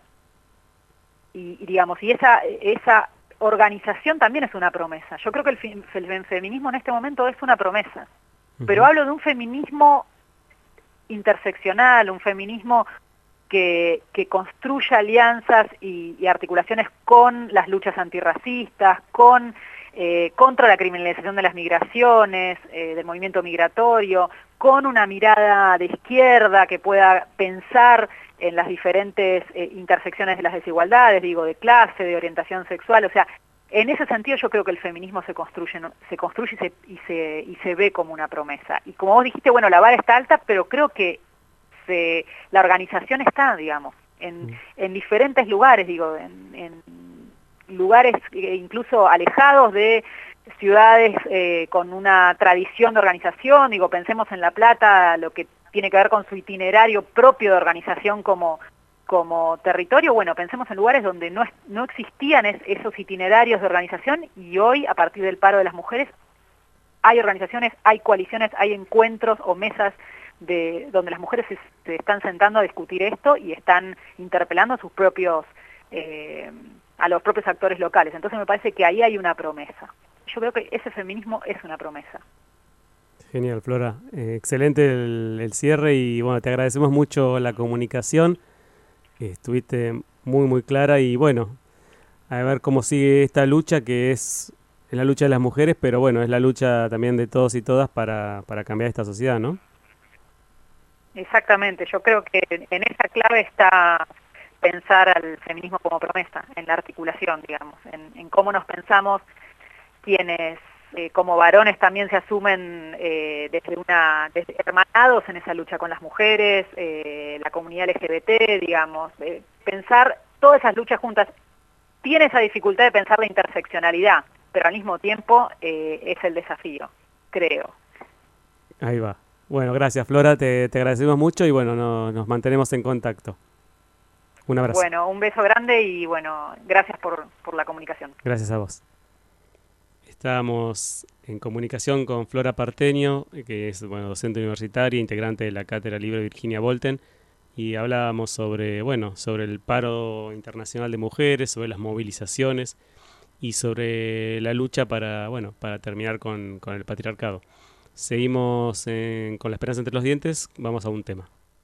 Y, y digamos, y esa... esa organización también es una promesa. Yo creo que el, el feminismo en este momento es una promesa, uh-huh. Pero hablo de un feminismo interseccional, un feminismo que, que construya alianzas y, y articulaciones con las luchas antirracistas, con eh, contra la criminalización de las migraciones, eh, del movimiento migratorio, con una mirada de izquierda que pueda pensar en las diferentes eh, intersecciones de las desigualdades, digo, de clase, de orientación sexual. O sea, en ese sentido yo creo que el feminismo se construye, ¿no? se construye y se, y, se, y se ve como una promesa. Y como vos dijiste, bueno, la vara está alta, pero creo que se, la organización está, digamos, en, en diferentes lugares, digo, en, en lugares incluso alejados de ciudades eh, con una tradición de organización, digo, pensemos en La Plata, lo que tiene que ver con su itinerario propio de organización como, como territorio, bueno, pensemos en lugares donde no, no existían es, esos itinerarios de organización y hoy, a partir del paro de las mujeres, hay organizaciones, hay coaliciones, hay encuentros o mesas de donde las mujeres se, se están sentando a discutir esto y están interpelando a sus propios, eh, a los propios actores locales. Entonces me parece que ahí hay una promesa. Yo creo que ese feminismo es una promesa. Genial, Flora. Eh, excelente el, el cierre y bueno, te agradecemos mucho la comunicación. Eh, estuviste muy, muy clara y bueno, a ver cómo sigue esta lucha que es, es la lucha de las mujeres, pero bueno, es la lucha también de todos y todas para, para cambiar esta sociedad, ¿no? Exactamente, yo creo que en esa clave está pensar al feminismo como promesa, en la articulación, digamos, en, en cómo nos pensamos quienes eh, como varones también se asumen eh, desde una desde hermanados en esa lucha con las mujeres, eh, la comunidad L G B T, digamos, eh, pensar todas esas luchas juntas. Tiene esa dificultad de pensar la interseccionalidad, pero al mismo tiempo eh, es el desafío, creo. Ahí va. Bueno, gracias Flora, te, te agradecemos mucho y bueno, no, nos mantenemos en contacto. Un abrazo. Bueno, un beso grande y bueno, gracias por, por la comunicación. Gracias a vos. Estábamos en comunicación con Flora Partenio, que es bueno, docente universitaria, integrante de la Cátedra Libre Virginia Bolten, y hablábamos sobre, bueno, sobre el paro internacional de mujeres, sobre las movilizaciones y sobre la lucha para, bueno, para terminar con, con el patriarcado. Seguimos en, con la esperanza entre los dientes, vamos a un tema.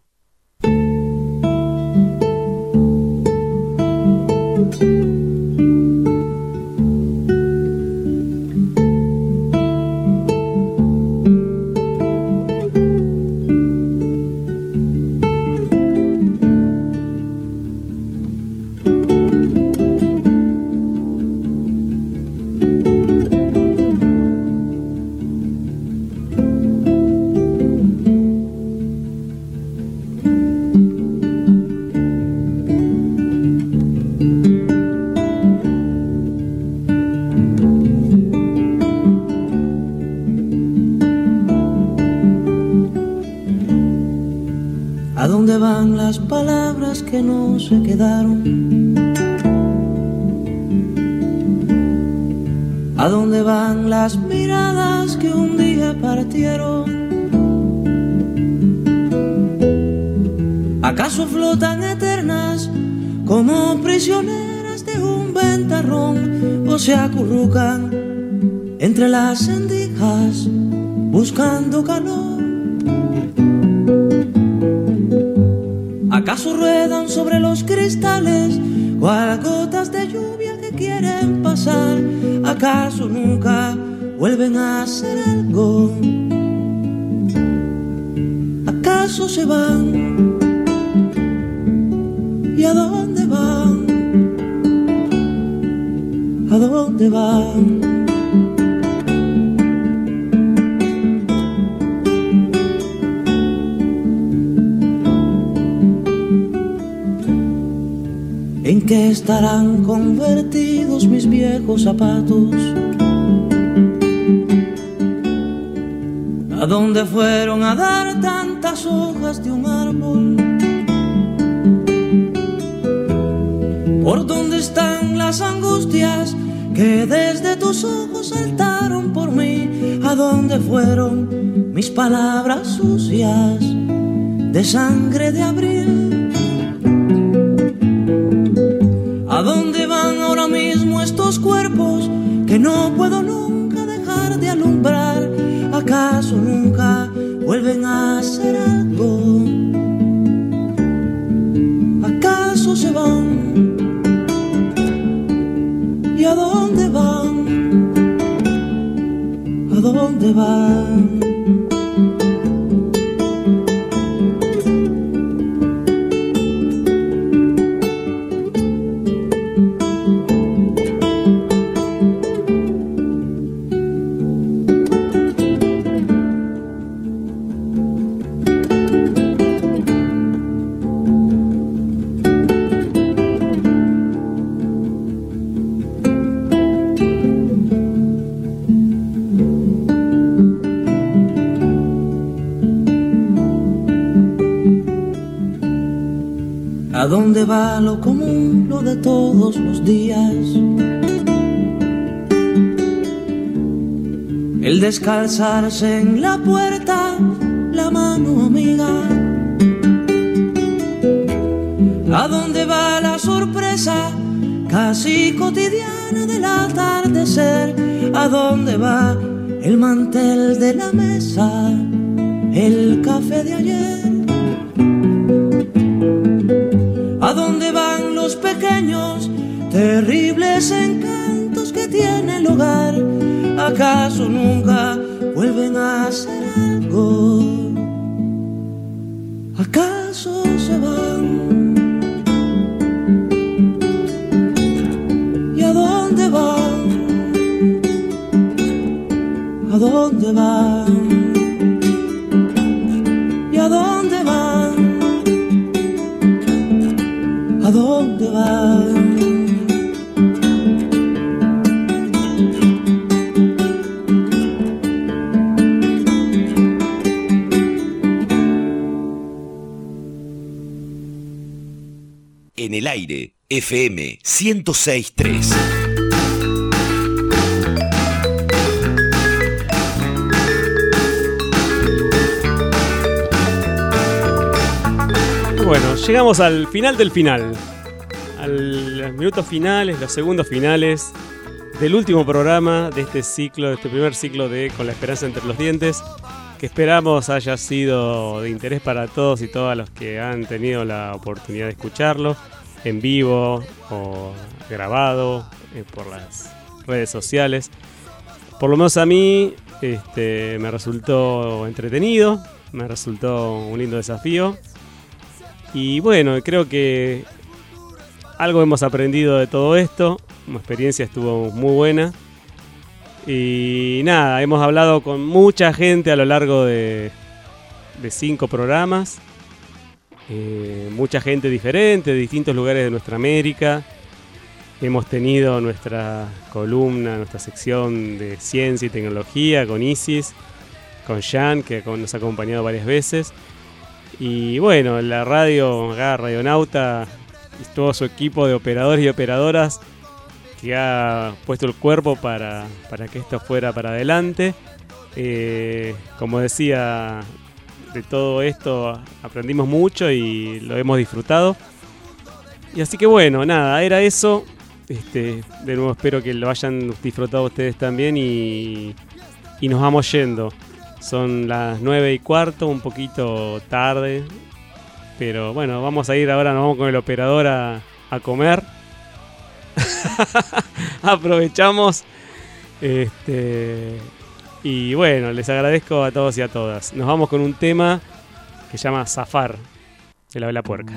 ¿A dónde van las palabras que no se quedaron? ¿A dónde van las miradas que un día partieron? ¿Acaso flotan eternas como prisioneras de un ventarrón o se acurrucan entre las endijas buscando calor? ¿Acaso ruedan sobre los cristales cual gotas de lluvia que quieren pasar? ¿Acaso nunca vuelven a hacer algo? ¿Acaso se van? ¿Y a dónde van? ¿A dónde van? ¿En qué estarán convertidos mis viejos zapatos? ¿A dónde fueron a dar tantas hojas de un árbol? ¿Por dónde están las angustias que desde tus ojos saltaron por mí? ¿A dónde fueron mis palabras sucias de sangre de abril? ¿A dónde van ahora mismo estos cuerpos que no puedo nunca dejar de alumbrar? ¿Acaso nunca vuelven a hacer algo? ¿Acaso se van? ¿Y a dónde van? ¿A dónde van? ¿A dónde va lo común, lo de todos los días? El descalzarse en la puerta, la mano amiga. ¿A dónde va la sorpresa casi cotidiana del atardecer? ¿A dónde va el mantel de la mesa, el café de ayer? ¿A dónde van los pequeños, terribles encantos que tiene el hogar? ¿Acaso nunca vuelven a hacer algo? ¿Acaso se van? ¿Y a dónde van? ¿A dónde van? ¿Y a dónde van? ¿A dónde van? En el aire, F M ciento seis punto tres. Bueno, llegamos al final del final, a los minutos finales, los segundos finales del último programa de este ciclo, de este primer ciclo de Con la Esperanza entre los Dientes, que esperamos haya sido de interés para todos y todas los que han tenido la oportunidad de escucharlo en vivo o grabado eh, por las redes sociales. Por lo menos a mí este, me resultó entretenido, me resultó un lindo desafío. Y bueno, creo que algo hemos aprendido de todo esto. Mi experiencia estuvo muy buena. Y nada, hemos hablado con mucha gente a lo largo de, de cinco programas. Eh, mucha gente diferente, de distintos lugares de nuestra América. Hemos tenido nuestra columna, nuestra sección de ciencia y tecnología con Isis, con Jan, que nos ha acompañado varias veces. Y bueno, la radio, acá Radionauta, y todo su equipo de operadores y operadoras que ha puesto el cuerpo para, para que esto fuera para adelante. Eh, como decía, de todo esto aprendimos mucho y lo hemos disfrutado. Y así que bueno, nada, era eso. Este, de nuevo espero que lo hayan disfrutado ustedes también y, y nos vamos yendo. Son las nueve y cuarto, un poquito tarde, pero bueno, vamos a ir ahora, nos vamos con el operador a, a comer. Aprovechamos. Este, y bueno, les agradezco a todos y a todas. Nos vamos con un tema que se llama Zafar, de la Vela Puerca.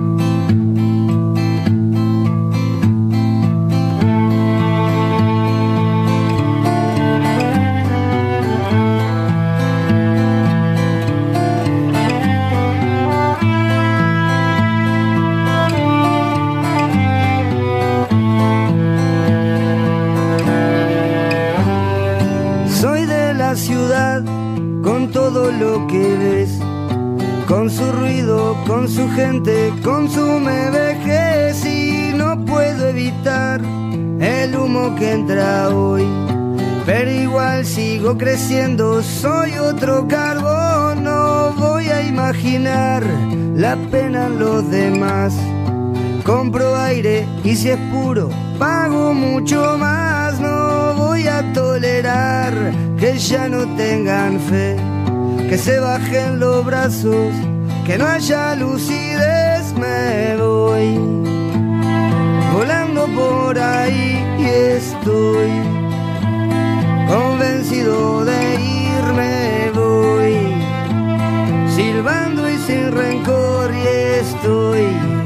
Ciudad con todo lo que ves, con su ruido, con su gente, consume vejez y no puedo evitar el humo que entra hoy, pero igual sigo creciendo, soy otro carbón, no voy a imaginar la pena en los demás, compro aire y si es puro pago mucho más, no voy a tolerar que ya no tengan fe, que se bajen los brazos, que no haya lucidez, me voy volando por ahí y estoy convencido de irme, voy silbando y sin rencor y estoy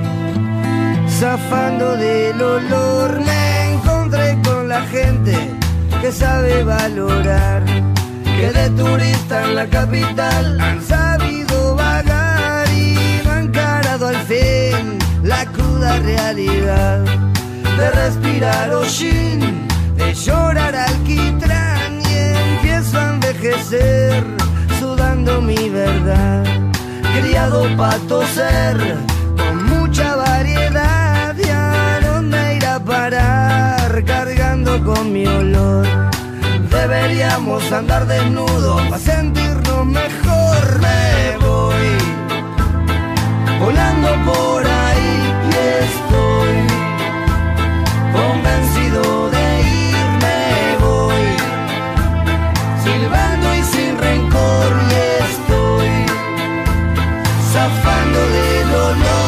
zafando del olor, me encontré con la gente que sabe valorar, que de turista en la capital han sabido vagar y no han encarado al fin la cruda realidad de respirar hollín, de llorar alquitrán y empiezo a envejecer sudando mi verdad, criado pa' toser con mucha valía. deberíamos andar desnudos para sentirnos mejor. Me voy volando por ahí y estoy convencido de irme. Voy silbando y sin rencor y estoy zafando del dolor.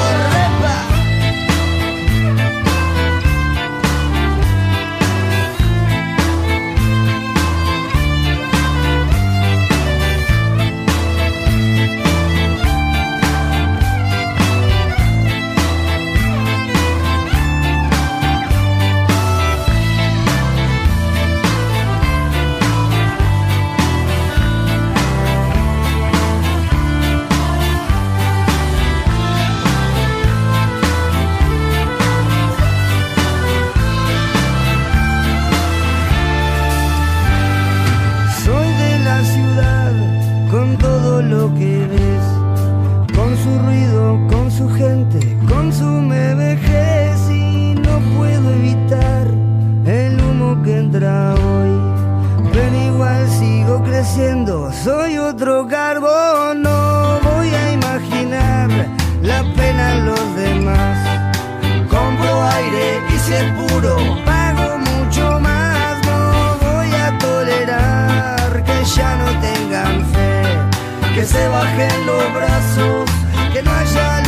Lo que ves, con su ruido, con su gente, consume vejez y no puedo evitar el humo que entra hoy, pero igual sigo creciendo, soy otro carbón, no voy a imaginar la pena en los demás, compro aire y si es puro, pago mucho más, no voy a tolerar que ya no tengan fe, que se bajen los brazos, que no haya